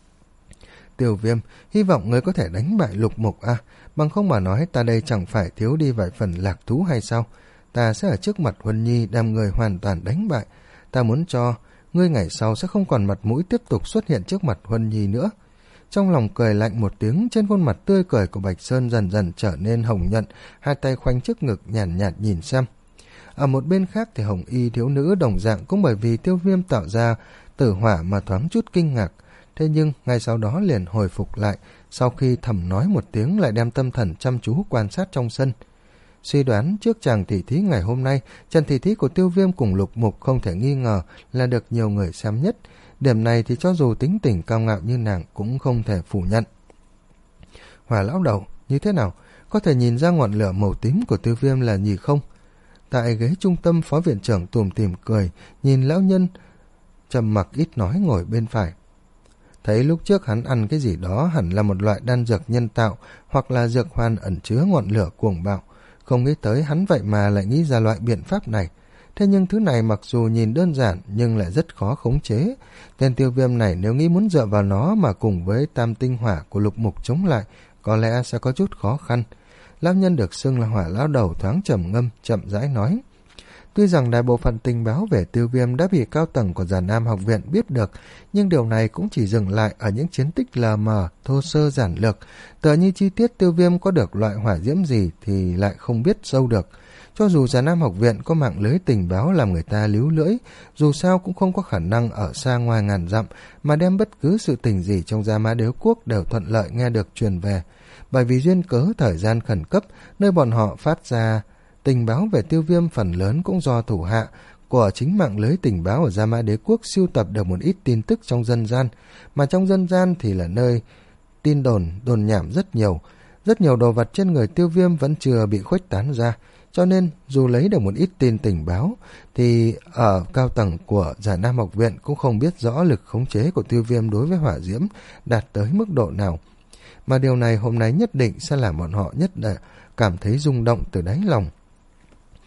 A: Tiêu Viêm, hy vọng ngươi có thể đánh bại Lục Mục à, bằng không mà nói ta đây chẳng phải thiếu đi vài phần lạc thú hay sao? Ta sẽ ở trước mặt Huân Nhi đem người hoàn toàn đánh bại. Ta muốn cho ngươi ngày sau sẽ không còn mặt mũi tiếp tục xuất hiện trước mặt Huân Nhi nữa. Trong lòng cười lạnh một tiếng, trên khuôn mặt tươi cười của Bạch Sơn dần dần trở nên hồng nhuận, hai tay khoanh trước ngực nhàn nhạt, nhạt nhìn xem. Ở một bên khác thì Hồng Y thiếu nữ đồng dạng cũng bởi vì Tiêu Viêm tạo ra tử hỏa mà thoáng chút kinh ngạc. Thế nhưng ngay sau đó liền hồi phục lại, sau khi thầm nói một tiếng lại đem tâm thần chăm chú quan sát trong sân. Suy đoán trước chàng tỉ thí ngày hôm nay, trận tỉ thí của Tiêu Viêm cùng Lục Mục không thể nghi ngờ là được nhiều người xem nhất. Điểm này thì cho dù tính tình cao ngạo như nàng cũng không thể phủ nhận. Hỏa lão đầu, như thế nào? Có thể nhìn ra ngọn lửa màu tím của Tiêu Viêm là gì không? Tại ghế trung tâm, phó viện trưởng tủm tỉm cười, nhìn lão nhân trầm mặc ít nói ngồi bên phải. Thấy lúc trước hắn ăn cái gì đó hẳn là một loại đan dược nhân tạo hoặc là dược hoàn ẩn chứa ngọn lửa cuồng bạo. Không nghĩ tới hắn vậy mà lại nghĩ ra loại biện pháp này. Thế nhưng thứ này mặc dù nhìn đơn giản nhưng lại rất khó khống chế. Tên Tiêu Viêm này nếu nghĩ muốn dựa vào nó mà cùng với tam tinh hỏa của Lục Mục chống lại, có lẽ sẽ có chút khó khăn. Lão nhân được xưng là Hỏa lão đầu thoáng trầm ngâm, chậm rãi nói. Tuy rằng đại bộ phận tình báo về Tiêu Viêm đã bị cao tầng của Già Nam học viện biết được, nhưng điều này cũng chỉ dừng lại ở những chiến tích lờ mờ, thô sơ giản lược. Tựa như chi tiết Tiêu Viêm có được loại hỏa diễm gì thì lại không biết sâu được. Cho dù Già Nam học viện có mạng lưới tình báo làm người ta líu lưỡi, dù sao cũng không có khả năng ở xa ngoài ngàn dặm mà đem bất cứ sự tình gì trong Gia Mã Đế Quốc đều thuận lợi nghe được truyền về. Bởi vì duyên cớ thời gian khẩn cấp, nơi bọn họ phát ra tình báo về Tiêu Viêm phần lớn cũng do thủ hạ của chính mạng lưới tình báo ở Gia Mã Đế Quốc sưu tập được một ít tin tức trong dân gian, mà trong dân gian thì là nơi tin đồn, đồn nhảm rất nhiều. Rất nhiều đồ vật trên người Tiêu Viêm vẫn chưa bị khuếch tán ra, cho nên dù lấy được một ít tin tình báo thì ở cao tầng của Già Nam học viện cũng không biết rõ lực khống chế của Tiêu Viêm đối với hỏa diễm đạt tới mức độ nào. Mà điều này hôm nay nhất định sẽ làm bọn họ nhất là cảm thấy rung động từ đáy lòng.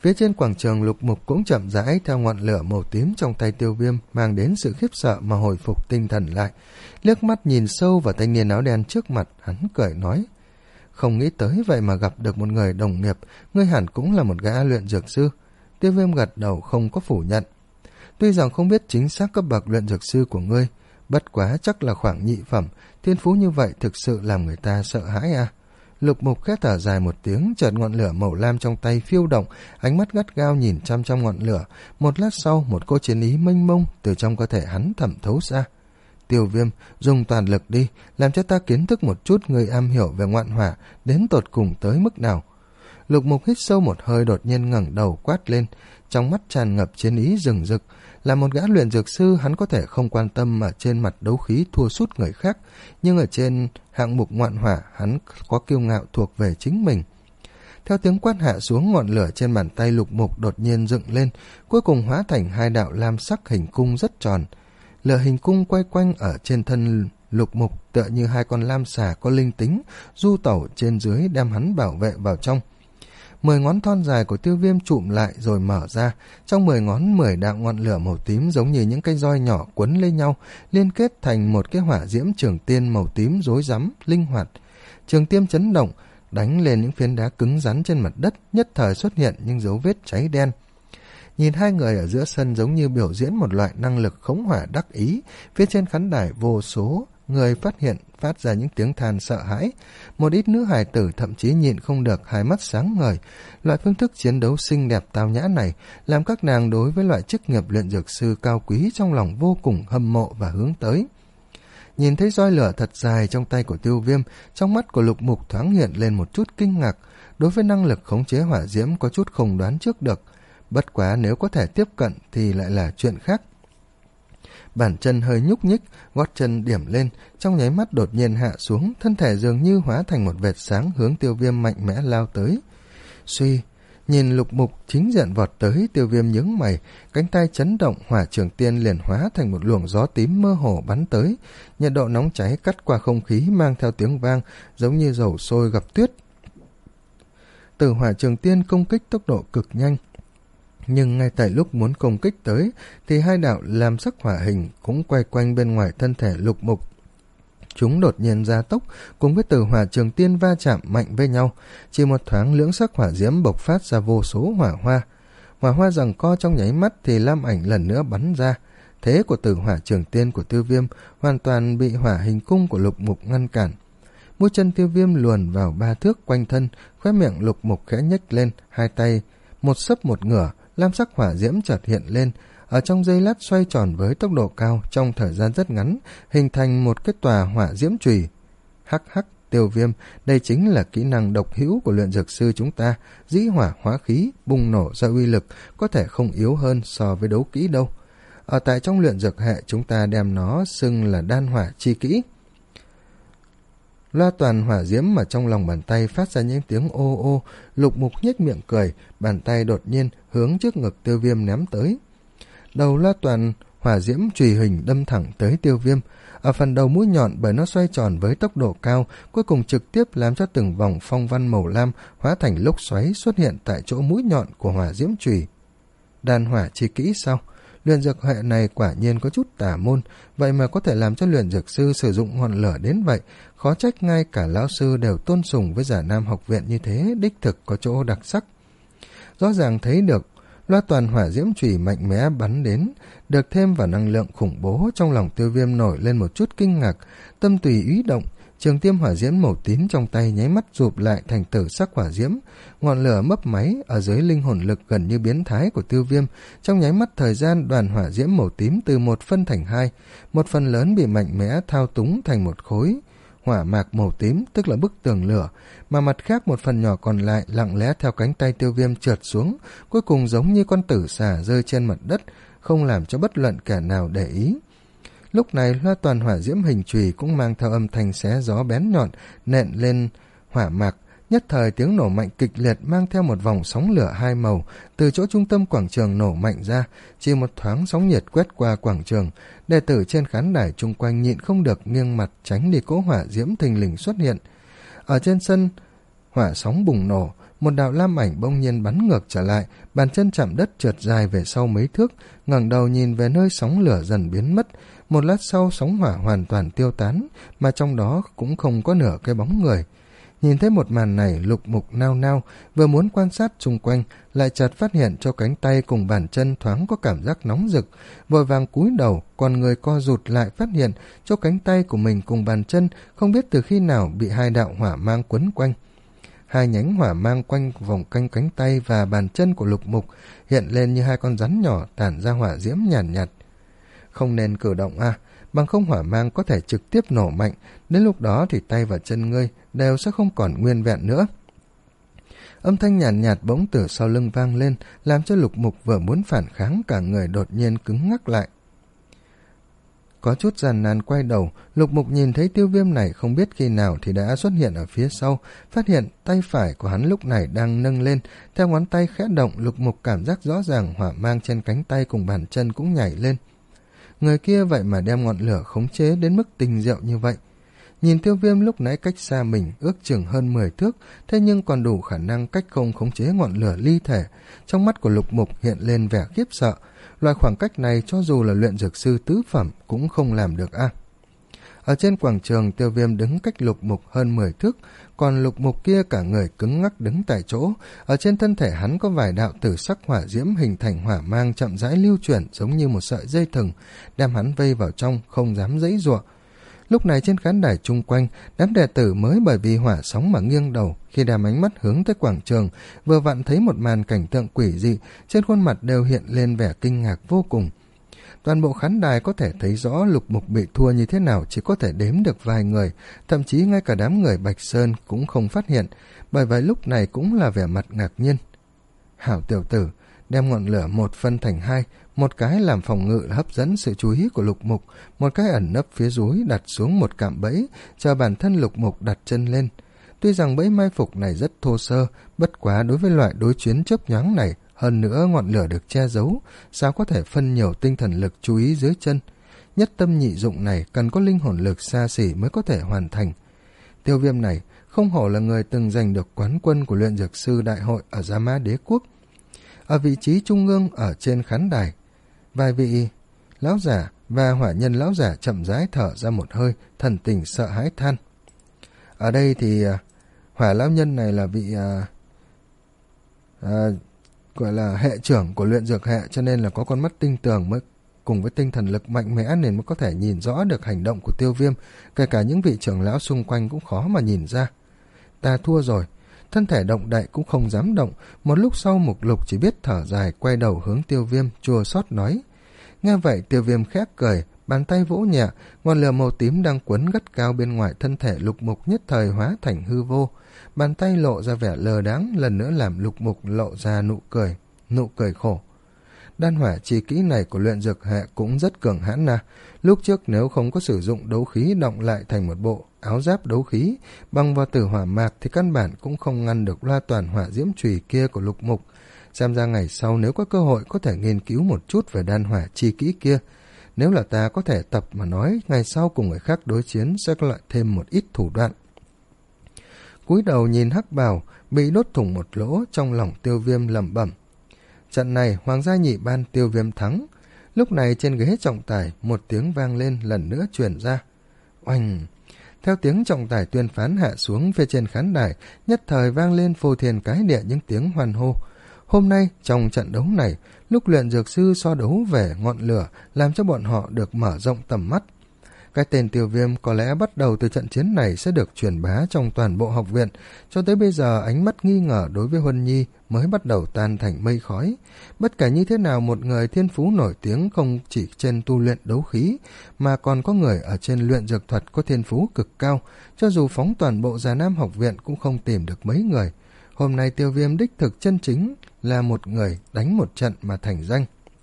A: Phía trên quảng trường, Lục Mục cũng chậm rãi theo ngọn lửa màu tím trong tay Tiêu Viêm mang đến sự khiếp sợ mà hồi phục tinh thần lại. Liếc mắt nhìn sâu vào thanh niên áo đen trước mặt, hắn cười nói: "Không nghĩ tới vậy mà gặp được một người đồng nghiệp, ngươi hẳn cũng là một gã luyện dược sư." Tiêu Viêm gật đầu không có phủ nhận: "Tuy rằng không biết chính xác cấp bậc luyện dược sư của ngươi, bất quá chắc là khoảng nhị phẩm, thiên phú như vậy thực sự làm người ta sợ hãi à." Lục Mục khẽ thở dài một tiếng, chợt ngọn lửa màu lam trong tay phiêu động, ánh mắt gắt gao nhìn chăm chăm ngọn lửa. Một lát sau, một cỗ chiến ý mênh mông từ trong cơ thể hắn thẩm thấu ra. "Tiêu Viêm, dùng toàn lực đi, làm cho ta kiến thức một chút người am hiểu về ngoạn hỏa đến tột cùng tới mức nào." Lục Mục hít sâu một hơi, đột nhiên ngẩng đầu quát lên, trong mắt tràn ngập chiến ý rừng rực. Là một gã luyện dược sư, hắn có thể không quan tâm mà trên mặt đấu khí thua sút người khác, nhưng ở trên hạng mục ngoạn hỏa, hắn có kiêu ngạo thuộc về chính mình. Theo tiếng quát hạ xuống, ngọn lửa trên bàn tay Lục Mục đột nhiên dựng lên, cuối cùng hóa thành hai đạo lam sắc hình cung rất tròn. Lửa hình cung quay quanh ở trên thân Lục Mục tựa như hai con lam xà có linh tính, du tẩu trên dưới đem hắn bảo vệ vào trong. Mười ngón thon dài của Tiêu Viêm chụm lại rồi mở ra, trong mười ngón mười đạo ngọn lửa màu tím giống như những cây roi nhỏ quấn lên nhau, liên kết thành một cái hỏa diễm trường tiên màu tím rối rắm, linh hoạt. Trường tiên chấn động, đánh lên những phiến đá cứng rắn trên mặt đất, nhất thời xuất hiện những dấu vết cháy đen. Nhìn hai người ở giữa sân giống như biểu diễn một loại năng lực khống hỏa đắc ý, phía trên khán đài vô số người phát hiện phát ra những tiếng than sợ hãi. Một ít nữ hài tử thậm chí nhịn không được, hai mắt sáng ngời. Loại phương thức chiến đấu xinh đẹp tao nhã này làm các nàng đối với loại chức nghiệp luyện dược sư cao quý trong lòng vô cùng hâm mộ và hướng tới. Nhìn thấy roi lửa thật dài trong tay của Tiêu Viêm, trong mắt của Lục Mục thoáng hiện lên một chút kinh ngạc. Đối với năng lực khống chế hỏa diễm có chút không đoán trước được, bất quá nếu có thể tiếp cận thì lại là chuyện khác. Bàn chân hơi nhúc nhích, gót chân điểm lên, trong nháy mắt đột nhiên hạ xuống, thân thể dường như hóa thành một vệt sáng hướng Tiêu Viêm mạnh mẽ lao tới. Suy, nhìn Lục Mục chính diện vọt tới, Tiêu Viêm nhướng mày, cánh tay chấn động, hỏa trường tiên liền hóa thành một luồng gió tím mơ hồ bắn tới. Nhiệt độ nóng cháy cắt qua không khí mang theo tiếng vang giống như dầu sôi gặp tuyết. Từ hỏa trường tiên công kích tốc độ cực nhanh, nhưng ngay tại lúc muốn công kích tới thì hai đạo lam sắc hỏa hình cũng quay quanh bên ngoài thân thể Lục Mục. Chúng đột nhiên gia tốc, cùng với từ hỏa trường tiên va chạm mạnh với nhau. Chỉ một thoáng, lưỡng sắc hỏa diễm bộc phát ra vô số hỏa hoa. Hỏa hoa giằng co trong nháy mắt thì lam ảnh lần nữa bắn ra. Thế của từ hỏa trường tiên của Tiêu Viêm hoàn toàn bị hỏa hình cung của Lục Mục ngăn cản. Mũi chân Tiêu Viêm luồn vào ba thước quanh thân, khóe miệng Lục Mục khẽ nhếch lên, hai tay một sấp một ngửa, lam sắc hỏa diễm chợt hiện lên, ở trong giây lát xoay tròn với tốc độ cao, trong thời gian rất ngắn hình thành một cái tòa hỏa diễm chùy. Hắc hắc, Tiêu Viêm, đây chính là kỹ năng độc hữu của luyện dược sư chúng ta, dĩ hỏa hóa khí, bùng nổ ra uy lực có thể không yếu hơn so với đấu kỹ đâu. Ở tại trong luyện dược hệ, chúng ta đem nó xưng là đan hỏa chi kỹ. Loa toàn hỏa diễm mà trong lòng bàn tay phát ra những tiếng ô ô. Lục Mục nhếch miệng cười, bàn tay đột nhiên hướng trước ngực Tiêu Viêm ném tới. Đầu loa toàn hỏa diễm chùy hình đâm thẳng tới Tiêu Viêm. Ở phần đầu mũi nhọn, bởi nó xoay tròn với tốc độ cao, cuối cùng trực tiếp làm cho từng vòng phong văn màu lam hóa thành lốc xoáy xuất hiện tại chỗ mũi nhọn của hỏa diễm chùy. Đan hỏa chi kỹ sao? Luyện dược hệ này quả nhiên có chút tà môn, vậy mà có thể làm cho luyện dược sư sử dụng ngọn lửa đến vậy, khó trách ngay cả lão sư đều tôn sùng với Giả Nam học viện như thế, đích thực có chỗ đặc sắc. Rõ ràng thấy được, loa toàn hỏa diễm chùy mạnh mẽ bắn đến, được thêm vào năng lượng khủng bố, trong lòng Tiêu Viêm nổi lên một chút kinh ngạc, tâm tùy ý động, trường tiêm hỏa diễm màu tím trong tay nháy mắt rụp lại thành tử sắc hỏa diễm, ngọn lửa mấp máy ở dưới linh hồn lực gần như biến thái của Tiêu Viêm. Trong nháy mắt thời gian, đoàn hỏa diễm màu tím từ một phân thành hai, một phần lớn bị mạnh mẽ thao túng thành một khối hỏa mạc màu tím, tức là bức tường lửa, mà mặt khác một phần nhỏ còn lại lặng lẽ theo cánh tay Tiêu Viêm trượt xuống, cuối cùng giống như con tử xà rơi trên mặt đất, không làm cho bất luận kẻ nào để ý. Lúc này, loa toàn hỏa diễm hình chùy cũng mang theo âm thanh xé gió bén nhọn nện lên hỏa mạc. Nhất thời tiếng nổ mạnh kịch liệt mang theo một vòng sóng lửa hai màu từ chỗ trung tâm quảng trường nổ mạnh ra. Chỉ một thoáng sóng nhiệt quét qua quảng trường, đệ tử trên khán đài chung quanh nhịn không được nghiêng mặt tránh đi cỗ hỏa diễm thình lình xuất hiện. Ở trên sân hỏa sóng bùng nổ, một đạo lam ảnh bỗng nhiên bắn ngược trở lại, bàn chân chạm đất trượt dài về sau mấy thước, ngẩng đầu nhìn về nơi sóng lửa dần biến mất. Một lát sau sóng hỏa hoàn toàn tiêu tán, mà trong đó cũng không có nửa cái bóng người. Nhìn thấy một màn này, Lục Mục nao nao, vừa muốn quan sát xung quanh, lại chợt phát hiện cho cánh tay cùng bàn chân thoáng có cảm giác nóng rực, vội vàng cúi đầu, còn người co rụt lại phát hiện cho cánh tay của mình cùng bàn chân không biết từ khi nào bị hai đạo hỏa mang quấn quanh. Hai nhánh hỏa mang quanh vòng quanh cánh tay và bàn chân của Lục Mục hiện lên như hai con rắn nhỏ tản ra hỏa diễm nhàn nhạt, nhạt. Không nên cử động a, à, bằng không hỏa mang có thể trực tiếp nổ mạnh, đến lúc đó thì tay và chân ngươi đều sẽ không còn nguyên vẹn nữa. Âm thanh nhàn nhạt, nhạt bỗng từ sau lưng vang lên, làm cho Lục Mục vừa muốn phản kháng cả người đột nhiên cứng ngắc lại. Có chút gian nan quay đầu, Lục Mục nhìn thấy Tiêu Viêm này không biết khi nào thì đã xuất hiện ở phía sau, phát hiện tay phải của hắn lúc này đang nâng lên, theo ngón tay khẽ động, Lục Mục cảm giác rõ ràng hỏa mang trên cánh tay cùng bàn chân cũng nhảy lên. Người kia vậy mà đem ngọn lửa khống chế đến mức tinh diệu như vậy. Nhìn Tiêu Viêm lúc nãy cách xa mình ước chừng hơn mười thước, thế nhưng còn đủ khả năng cách không khống chế ngọn lửa ly thể. Trong mắt của Lục Mục hiện lên vẻ khiếp sợ. Loại khoảng cách này cho dù là luyện dược sư tứ phẩm cũng không làm được a. À. Ở trên quảng trường, Tiêu Viêm đứng cách Lục Mục hơn mười thước, còn Lục Mục kia cả người cứng ngắc đứng tại chỗ. Ở trên thân thể hắn có vài đạo tử sắc hỏa diễm hình thành hỏa mang chậm rãi lưu chuyển giống như một sợi dây thừng, đem hắn vây vào trong, không dám giãy giụa. Lúc này trên khán đài chung quanh, đám đệ tử mới bởi vì hỏa sóng mà nghiêng đầu, khi đem ánh mắt hướng tới quảng trường, vừa vặn thấy một màn cảnh tượng quỷ dị, trên khuôn mặt đều hiện lên vẻ kinh ngạc vô cùng. Toàn bộ khán đài có thể thấy rõ Lục Mục bị thua như thế nào chỉ có thể đếm được vài người, thậm chí ngay cả đám người Bạch Sơn cũng không phát hiện, bởi vậy lúc này cũng là vẻ mặt ngạc nhiên. Hảo tiểu tử, đem ngọn lửa một phân thành hai, một cái làm phòng ngự hấp dẫn sự chú ý của Lục Mục, một cái ẩn nấp phía dưới đặt xuống một cạm bẫy, chờ bản thân Lục Mục đặt chân lên. Tuy rằng bẫy mai phục này rất thô sơ, bất quá đối với loại đối chiến chớp nhoáng này, hơn nữa ngọn lửa được che giấu, sao có thể phân nhiều tinh thần lực chú ý dưới chân. Nhất tâm nhị dụng này cần có linh hồn lực xa xỉ mới có thể hoàn thành. Tiêu Viêm này không hổ là người từng giành được quán quân của luyện dược sư đại hội ở Gia Mã Đế Quốc. Ở vị trí trung ương ở trên khán đài, vài vị lão giả và hỏa nhân lão giả chậm rãi thở ra một hơi, thần tình sợ hãi than. Ở đây thì hỏa lão nhân này là vị à, à, gọi là hệ trưởng của luyện dược hệ, cho nên là có con mắt tinh tường mới cùng với tinh thần lực mạnh mẽ nên mới có thể nhìn rõ được hành động của Tiêu Viêm, kể cả những vị trưởng lão xung quanh cũng khó mà nhìn ra. Ta thua rồi. Thân thể động đậy cũng không dám động, một lúc sau Mục Lục chỉ biết thở dài quay đầu hướng Tiêu Viêm chua xót nói. Nghe vậy Tiêu Viêm khét cười, bàn tay vỗ nhẹ, ngọn lửa màu tím đang quấn gắt cao bên ngoài thân thể Lục Mục nhất thời hóa thành hư vô, bàn tay lộ ra vẻ lờ đáng, lần nữa làm Lục Mục lộ ra nụ cười, nụ cười khổ. Đan hỏa chi kỹ này của luyện dược hệ cũng rất cường hãn à. Lúc trước nếu không có sử dụng đấu khí động lại thành một bộ áo giáp đấu khí, bằng vào tử hỏa mạc thì căn bản cũng không ngăn được loa toàn hỏa diễm chùy kia của Lục Mục. Xem ra ngày sau nếu có cơ hội có thể nghiên cứu một chút về đan hỏa chi kỹ kia. Nếu là ta có thể tập mà nói, ngày sau cùng người khác đối chiến sẽ có lại thêm một ít thủ đoạn. Cúi đầu nhìn hắc bào bị đốt thủng một lỗ, trong lòng Tiêu Viêm lẩm bẩm. Trận này Hoàng gia nhị ban Tiêu Viêm thắng. Lúc này trên ghế trọng tài một tiếng vang lên lần nữa truyền ra. Oanh! Theo tiếng trọng tài tuyên phán hạ xuống, phía trên khán đài nhất thời vang lên phô thiên cái địa những tiếng hoan hô. Hôm nay trong trận đấu này, lúc luyện dược sư so đấu về ngọn lửa làm cho bọn họ được mở rộng tầm mắt. Cái tên Tiêu Viêm có lẽ bắt đầu từ trận chiến này sẽ được truyền bá trong toàn bộ học viện, cho tới bây giờ ánh mắt nghi ngờ đối với Huân Nhi mới bắt đầu tan thành mây khói. Bất kể như thế nào, một người thiên phú nổi tiếng không chỉ trên tu luyện đấu khí, mà còn có người ở trên luyện dược thuật có thiên phú cực cao, cho dù phóng toàn bộ Già Nam học viện cũng không tìm được mấy người. Hôm nay Tiêu Viêm đích thực chân chính là một người đánh một trận mà thành danh.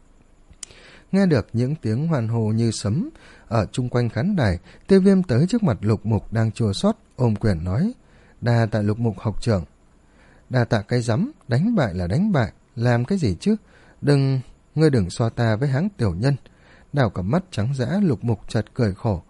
A: Nghe được những tiếng hoan hô như sấm ở chung quanh khán đài, Tiêu Viêm tới trước mặt Lục Mục đang chua xót, ôm quyền nói: đa tạ Lục Mục học trưởng. Đa tạ cái rắm, đánh bại là đánh bại, làm cái gì chứ? Đừng, ngươi đừng so ta với háng tiểu nhân. Đảo cặp mắt trắng dã, Lục Mục chợt cười khổ.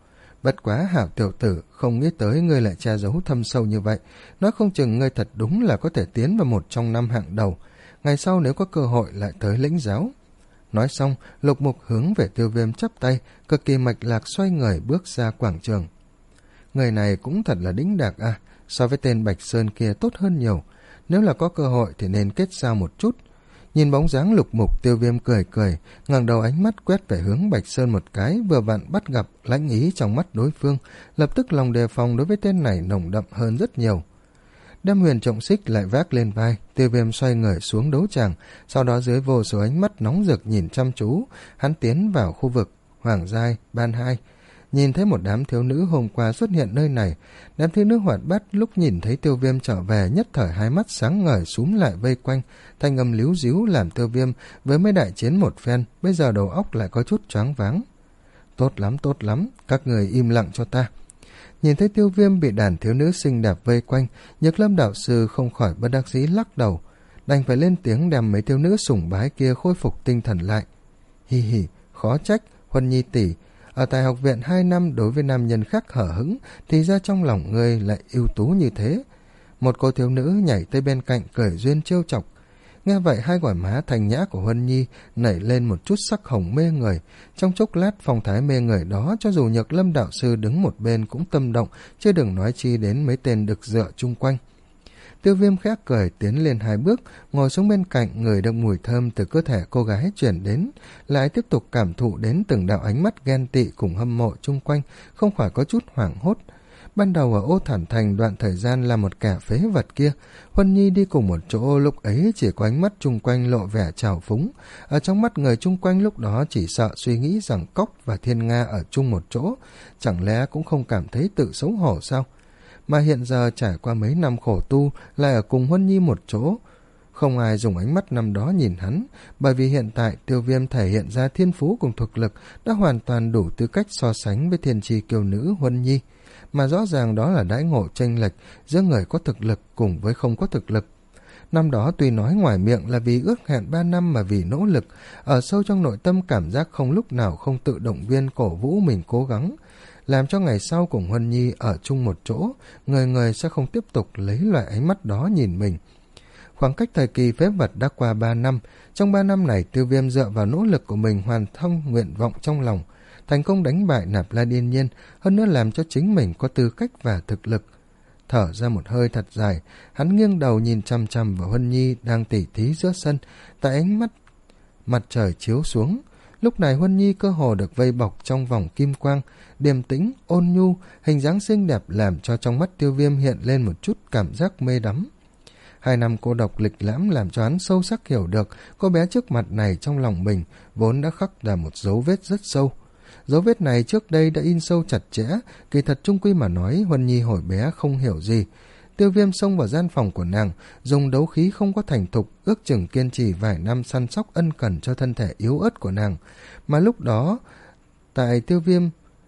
A: Bất quá hảo tiểu tử, không nghĩ tới ngươi lại che giấu thâm sâu như vậy. Nói không chừng ngươi thật đúng là có thể tiến vào một trong năm hạng đầu. Ngày sau nếu có cơ hội lại tới lĩnh giáo. Nói xong, Lục Mục hướng về Tiêu Viêm chắp tay, cực kỳ mạch lạc xoay người bước ra quảng trường. Người này cũng thật là đĩnh đạc à, so với tên Bạch Sơn kia tốt hơn nhiều. Nếu là có cơ hội thì nên kết giao một chút. Nhìn bóng dáng Lục Mục, Tiêu Viêm cười cười, ngẩng đầu ánh mắt quét về hướng Bạch Sơn một cái, vừa vặn bắt gặp lãnh ý trong mắt đối phương, lập tức lòng đề phòng đối với tên này nồng đậm hơn rất nhiều. Đem huyền trọng xích lại vác lên vai, Tiêu Viêm xoay người xuống đấu tràng, sau đó dưới vô số ánh mắt nóng rực nhìn chăm chú, hắn tiến vào khu vực Hoàng Giai, Ban Hai. Nhìn thấy một đám thiếu nữ hôm qua xuất hiện nơi này, đám thiếu nữ hoạt bát lúc nhìn thấy Tiêu Viêm trở về nhất thời hai mắt sáng ngời xúm lại vây quanh, thanh âm líu díu làm Tiêu Viêm với mấy đại chiến một phen, bây giờ đầu óc lại có chút choáng váng. Tốt lắm, tốt lắm, các người im lặng cho ta. Nhìn thấy Tiêu Viêm bị đàn thiếu nữ xinh đẹp vây quanh, Nhược Lâm đạo sư không khỏi bất đắc dĩ lắc đầu, đành phải lên tiếng đem mấy thiếu nữ sủng bái kia khôi phục tinh thần lại. Hi hi, khó trách, Huân Nhi tỷ, ở tại học viện hai năm đối với nam nhân khác hở hững, thì ra trong lòng ngươi lại ưu tú như thế. Một cô thiếu nữ nhảy tới bên cạnh cười duyên trêu chọc. Nghe vậy hai gò má thanh nhã của Huân Nhi nảy lên một chút sắc hồng mê người. Trong chốc lát phong thái mê người đó, cho dù Nhược Lâm đạo sư đứng một bên cũng tâm động, chứ đừng nói chi đến mấy tên đực dựa chung quanh. Tiêu Viêm khẽ cười tiến lên hai bước, ngồi xuống bên cạnh, người được mùi thơm từ cơ thể cô gái chuyển đến, lại tiếp tục cảm thụ đến từng đạo ánh mắt ghen tị cùng hâm mộ chung quanh, không khỏi có chút hoảng hốt. Ban đầu ở Ô Thản Thành đoạn thời gian là một kẻ phế vật kia, Huân Nhi đi cùng một chỗ lúc ấy chỉ có ánh mắt chung quanh lộ vẻ trào phúng. Ở trong mắt người chung quanh lúc đó chỉ sợ suy nghĩ rằng Cốc và Thiên Nga ở chung một chỗ, chẳng lẽ cũng không cảm thấy tự xấu hổ sao? Mà hiện giờ trải qua mấy năm khổ tu lại ở cùng Huân Nhi một chỗ. Không ai dùng ánh mắt năm đó nhìn hắn, bởi vì hiện tại Tiêu Viêm thể hiện ra thiên phú cùng thực lực đã hoàn toàn đủ tư cách so sánh với thiên tri kiều nữ Huân Nhi. Mà rõ ràng đó là đãi ngộ chênh lệch giữa người có thực lực cùng với không có thực lực. Năm đó tuy nói ngoài miệng là vì ước hẹn ba năm mà vì nỗ lực, ở sâu trong nội tâm cảm giác không lúc nào không tự động viên cổ vũ mình cố gắng, làm cho ngày sau cùng Huân Nhi ở chung một chỗ, người người sẽ không tiếp tục lấy loại ánh mắt đó nhìn mình. Khoảng cách thời kỳ phế vật đã qua ba năm, trong ba năm này Tiêu Viêm dựa vào nỗ lực của mình hoàn thành nguyện vọng trong lòng, thành công đánh bại Nạp La Điên Nhiên, hơn nữa làm cho chính mình có tư cách và thực lực. Thở ra một hơi thật dài, hắn nghiêng đầu nhìn chăm chăm vào Huân Nhi đang tỉ thí giữa sân, tại ánh mắt mặt trời chiếu xuống. Lúc này Huân Nhi cơ hồ được vây bọc trong vòng kim quang, điềm tĩnh, ôn nhu, hình dáng xinh đẹp làm cho trong mắt Tiêu Viêm hiện lên một chút cảm giác mê đắm. Hai năm cô độc lịch lãm làm cho hắn sâu sắc hiểu được cô bé trước mặt này trong lòng mình vốn đã khắc là một dấu vết rất sâu. Dấu vết này trước đây đã in sâu chặt chẽ, kỳ thật chung quy mà nói Huân Nhi hồi bé không hiểu gì. Tiêu Viêm xông vào gian phòng của nàng, dùng đấu khí không có thành thục, ước chừng kiên trì vài năm săn sóc ân cần cho thân thể yếu ớt của nàng. Mà lúc đó, tại Tiêu Viêm,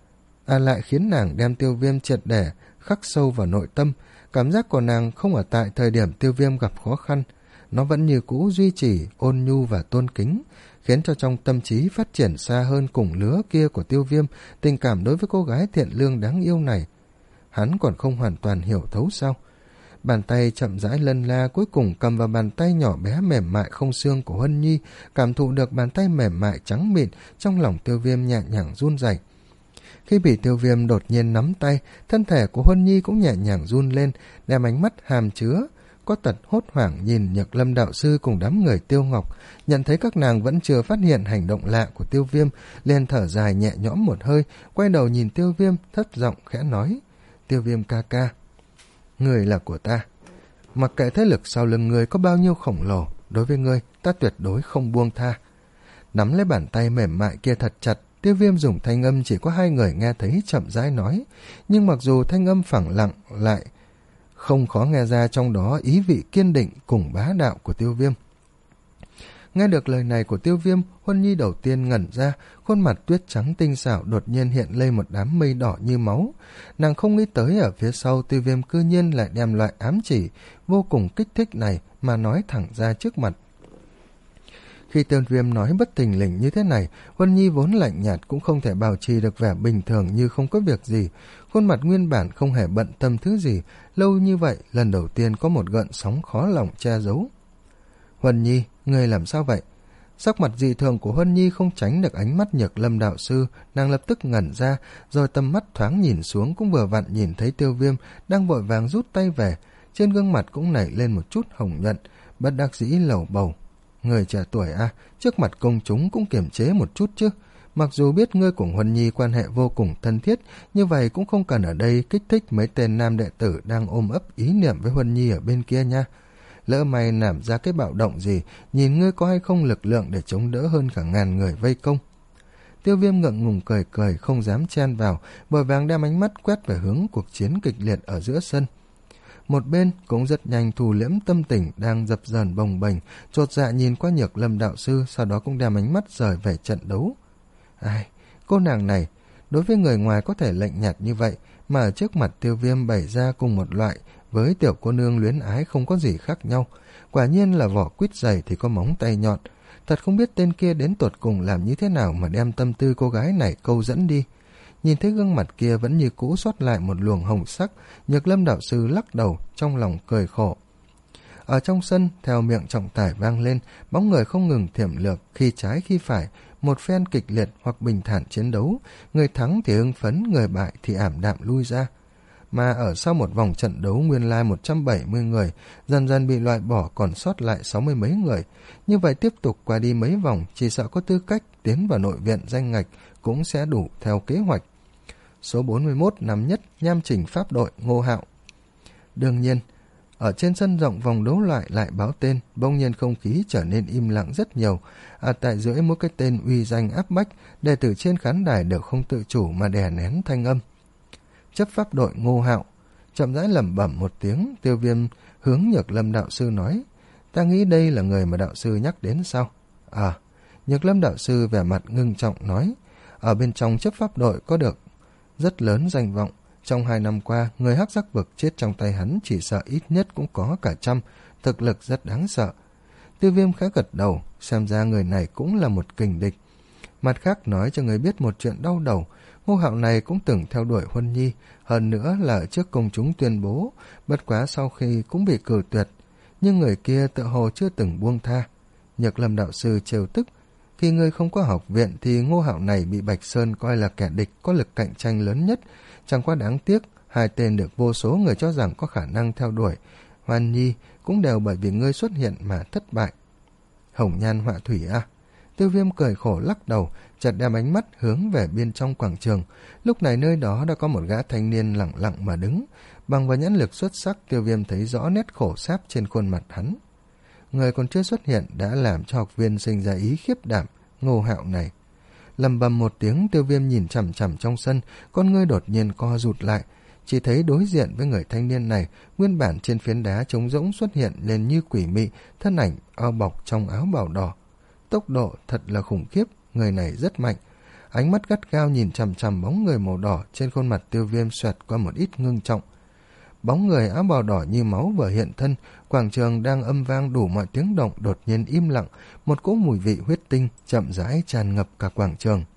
A: à lại khiến nàng đem Tiêu Viêm triệt để, khắc sâu vào nội tâm. Cảm giác của nàng không ở tại thời điểm Tiêu Viêm gặp khó khăn, nó vẫn như cũ duy trì, ôn nhu và tôn kính, khiến cho trong tâm trí phát triển xa hơn cùng lứa kia của Tiêu Viêm, tình cảm đối với cô gái thiện lương đáng yêu này. Hắn còn không hoàn toàn hiểu thấu sao? Bàn tay chậm rãi lân la cuối cùng cầm vào bàn tay nhỏ bé mềm mại không xương của Huân Nhi, cảm thụ được bàn tay mềm mại trắng mịn, trong lòng Tiêu Viêm nhẹ nhàng run rẩy. Khi bị Tiêu Viêm đột nhiên nắm tay, thân thể của Huân Nhi cũng nhẹ nhàng run lên, đem ánh mắt hàm chứa có tật hốt hoảng nhìn Nhược Lâm đạo sư cùng đám người Tiêu Ngọc, nhận thấy các nàng vẫn chưa phát hiện hành động lạ của Tiêu Viêm, liền thở dài nhẹ nhõm một hơi, quay đầu nhìn Tiêu Viêm thấp giọng khẽ nói: Tiêu Viêm ca ca, người là của ta, mặc kệ thế lực sau lưng người có bao nhiêu khổng lồ, đối với ngươi ta tuyệt đối không buông tha. Nắm lấy bàn tay mềm mại kia thật chặt, Tiêu Viêm dùng thanh âm chỉ có hai người nghe thấy chậm rãi nói, nhưng mặc dù thanh âm phẳng lặng lại không khó nghe ra trong đó ý vị kiên định cùng bá đạo của Tiêu Viêm. Nghe được lời này của Tiêu Viêm, Huân Nhi đầu tiên ngẩn ra, khuôn mặt tuyết trắng tinh xảo đột nhiên hiện lên một đám mây đỏ như máu. Nàng không nghĩ tới ở phía sau Tiêu Viêm cư nhiên lại đem loại ám chỉ vô cùng kích thích này mà nói thẳng ra trước mặt. Khi Tiêu Viêm nói bất thình lình như thế này, Huân Nhi vốn lạnh nhạt cũng không thể bảo trì được vẻ bình thường như không có việc gì. Khuôn mặt nguyên bản không hề bận tâm thứ gì, lâu như vậy lần đầu tiên có một gợn sóng khó lòng che giấu. Huân Nhi, ngươi làm sao vậy? Sắc mặt dị thường của Huân Nhi không tránh được ánh mắt Nhược Lâm đạo sư, nàng lập tức ngẩn ra, rồi tầm mắt thoáng nhìn xuống cũng vừa vặn nhìn thấy Tiêu Viêm đang vội vàng rút tay về, trên gương mặt cũng nảy lên một chút hồng nhuận, bất đắc dĩ lầu bầu. Người trẻ tuổi à, trước mặt công chúng cũng kiềm chế một chút chứ. Mặc dù biết ngươi cùng Huân Nhi quan hệ vô cùng thân thiết, như vậy cũng không cần ở đây kích thích mấy tên nam đệ tử đang ôm ấp ý niệm với Huân Nhi ở bên kia nha. Lỡ mày làm ra cái bạo động gì, nhìn ngươi có hay không lực lượng để chống đỡ hơn cả ngàn người vây công. Tiêu Viêm ngượng ngùng cười cười, không dám chen vào, vội vàng đem ánh mắt quét về hướng cuộc chiến kịch liệt ở giữa sân. Một bên cũng rất nhanh thu liễm tâm tình đang dập dờn bồng bềnh, chột dạ nhìn qua Nhược Lâm đạo sư, sau đó cũng đem ánh mắt rời về trận đấu. Ai, cô nàng này, đối với người ngoài có thể lạnh nhạt như vậy, mà ở trước mặt Tiêu Viêm bày ra cùng một loại, với tiểu cô nương luyến ái không có gì khác nhau. Quả nhiên là vỏ quýt dày thì có móng tay nhọn. Thật không biết tên kia đến tột cùng làm như thế nào mà đem tâm tư cô gái này câu dẫn đi. Nhìn thấy gương mặt kia vẫn như cũ sót lại một luồng hồng sắc, Nhược Lâm đạo sư lắc đầu, trong lòng cười khổ. Ở trong sân, theo miệng trọng tải vang lên, bóng người không ngừng thiểm lược, khi trái khi phải, một phen kịch liệt hoặc bình thản chiến đấu, người thắng thì hưng phấn, người bại thì ảm đạm lui ra. Mà ở sau một vòng trận đấu nguyên lai một trăm bảy mươi người, dần dần bị loại bỏ còn sót lại sáu mươi mấy người. Như vậy tiếp tục qua đi mấy vòng, chỉ sợ có tư cách tiến vào nội viện danh ngạch cũng sẽ đủ theo kế hoạch. Số bốn mươi mốt năm nhất Nham Trình Pháp đội Ngô Hạo. Đương nhiên, ở trên sân rộng vòng đấu loại lại báo tên, bỗng nhiên không khí trở nên im lặng rất nhiều. À, tại giữa mỗi cái tên uy danh áp bách, đệ tử trên khán đài đều không tự chủ mà đè nén thanh âm. Chấp pháp đội Ngô Hạo. Chậm rãi lẩm bẩm một tiếng, Tiêu Viêm hướng Nhược Lâm đạo sư nói, ta nghĩ đây là người mà đạo sư nhắc đến sao? À, Nhược Lâm đạo sư vẻ mặt ngưng trọng nói, ở bên trong chấp pháp đội có được rất lớn danh vọng. Trong hai năm qua, người Hắc Giác Vực chết trong tay hắn chỉ sợ ít nhất cũng có cả trăm, thực lực rất đáng sợ. Tiêu Viêm khá gật đầu, xem ra người này cũng là một kình địch. Mặt khác nói cho người biết một chuyện đau đầu, Ngô Hạo này cũng từng theo đuổi Huân Nhi, hơn nữa là ở trước công chúng tuyên bố, bất quá sau khi cũng bị cử tuyệt, nhưng người kia tự hồ chưa từng buông tha. Nhược Lâm đạo sư trêu tức, khi ngươi không có học viện thì Ngô Hạo này bị Bạch Sơn coi là kẻ địch có lực cạnh tranh lớn nhất, chẳng quá đáng tiếc, hai tên được vô số người cho rằng có khả năng theo đuổi, Huân Nhi cũng đều bởi vì ngươi xuất hiện mà thất bại. Hồng Nhan Họa Thủy à? Tiêu Viêm cười khổ lắc đầu, chợt đem ánh mắt hướng về bên trong quảng trường. Lúc này nơi đó đã có một gã thanh niên lặng lặng mà đứng, bằng vào nhãn lực xuất sắc, Tiêu Viêm thấy rõ nét khổ sáp trên khuôn mặt hắn. Người còn chưa xuất hiện đã làm cho học viên sinh ra ý khiếp đảm, Ngô Hạo này. Lầm bầm một tiếng, Tiêu Viêm nhìn chằm chằm trong sân, con ngươi đột nhiên co rụt lại, chỉ thấy đối diện với người thanh niên này, nguyên bản trên phiến đá trống rỗng xuất hiện lên như quỷ mị, thân ảnh ao bọc trong áo bào đỏ. Tốc độ thật là khủng khiếp, người này rất mạnh. Ánh mắt gắt gao nhìn chằm chằm bóng người màu đỏ, trên khuôn mặt Tiêu Viêm xoẹt qua một ít ngưng trọng. Bóng người áo bào đỏ như máu vừa hiện thân, quảng trường đang âm vang đủ mọi tiếng động đột nhiên im lặng, một cỗ mùi vị huyết tinh chậm rãi tràn ngập cả quảng trường.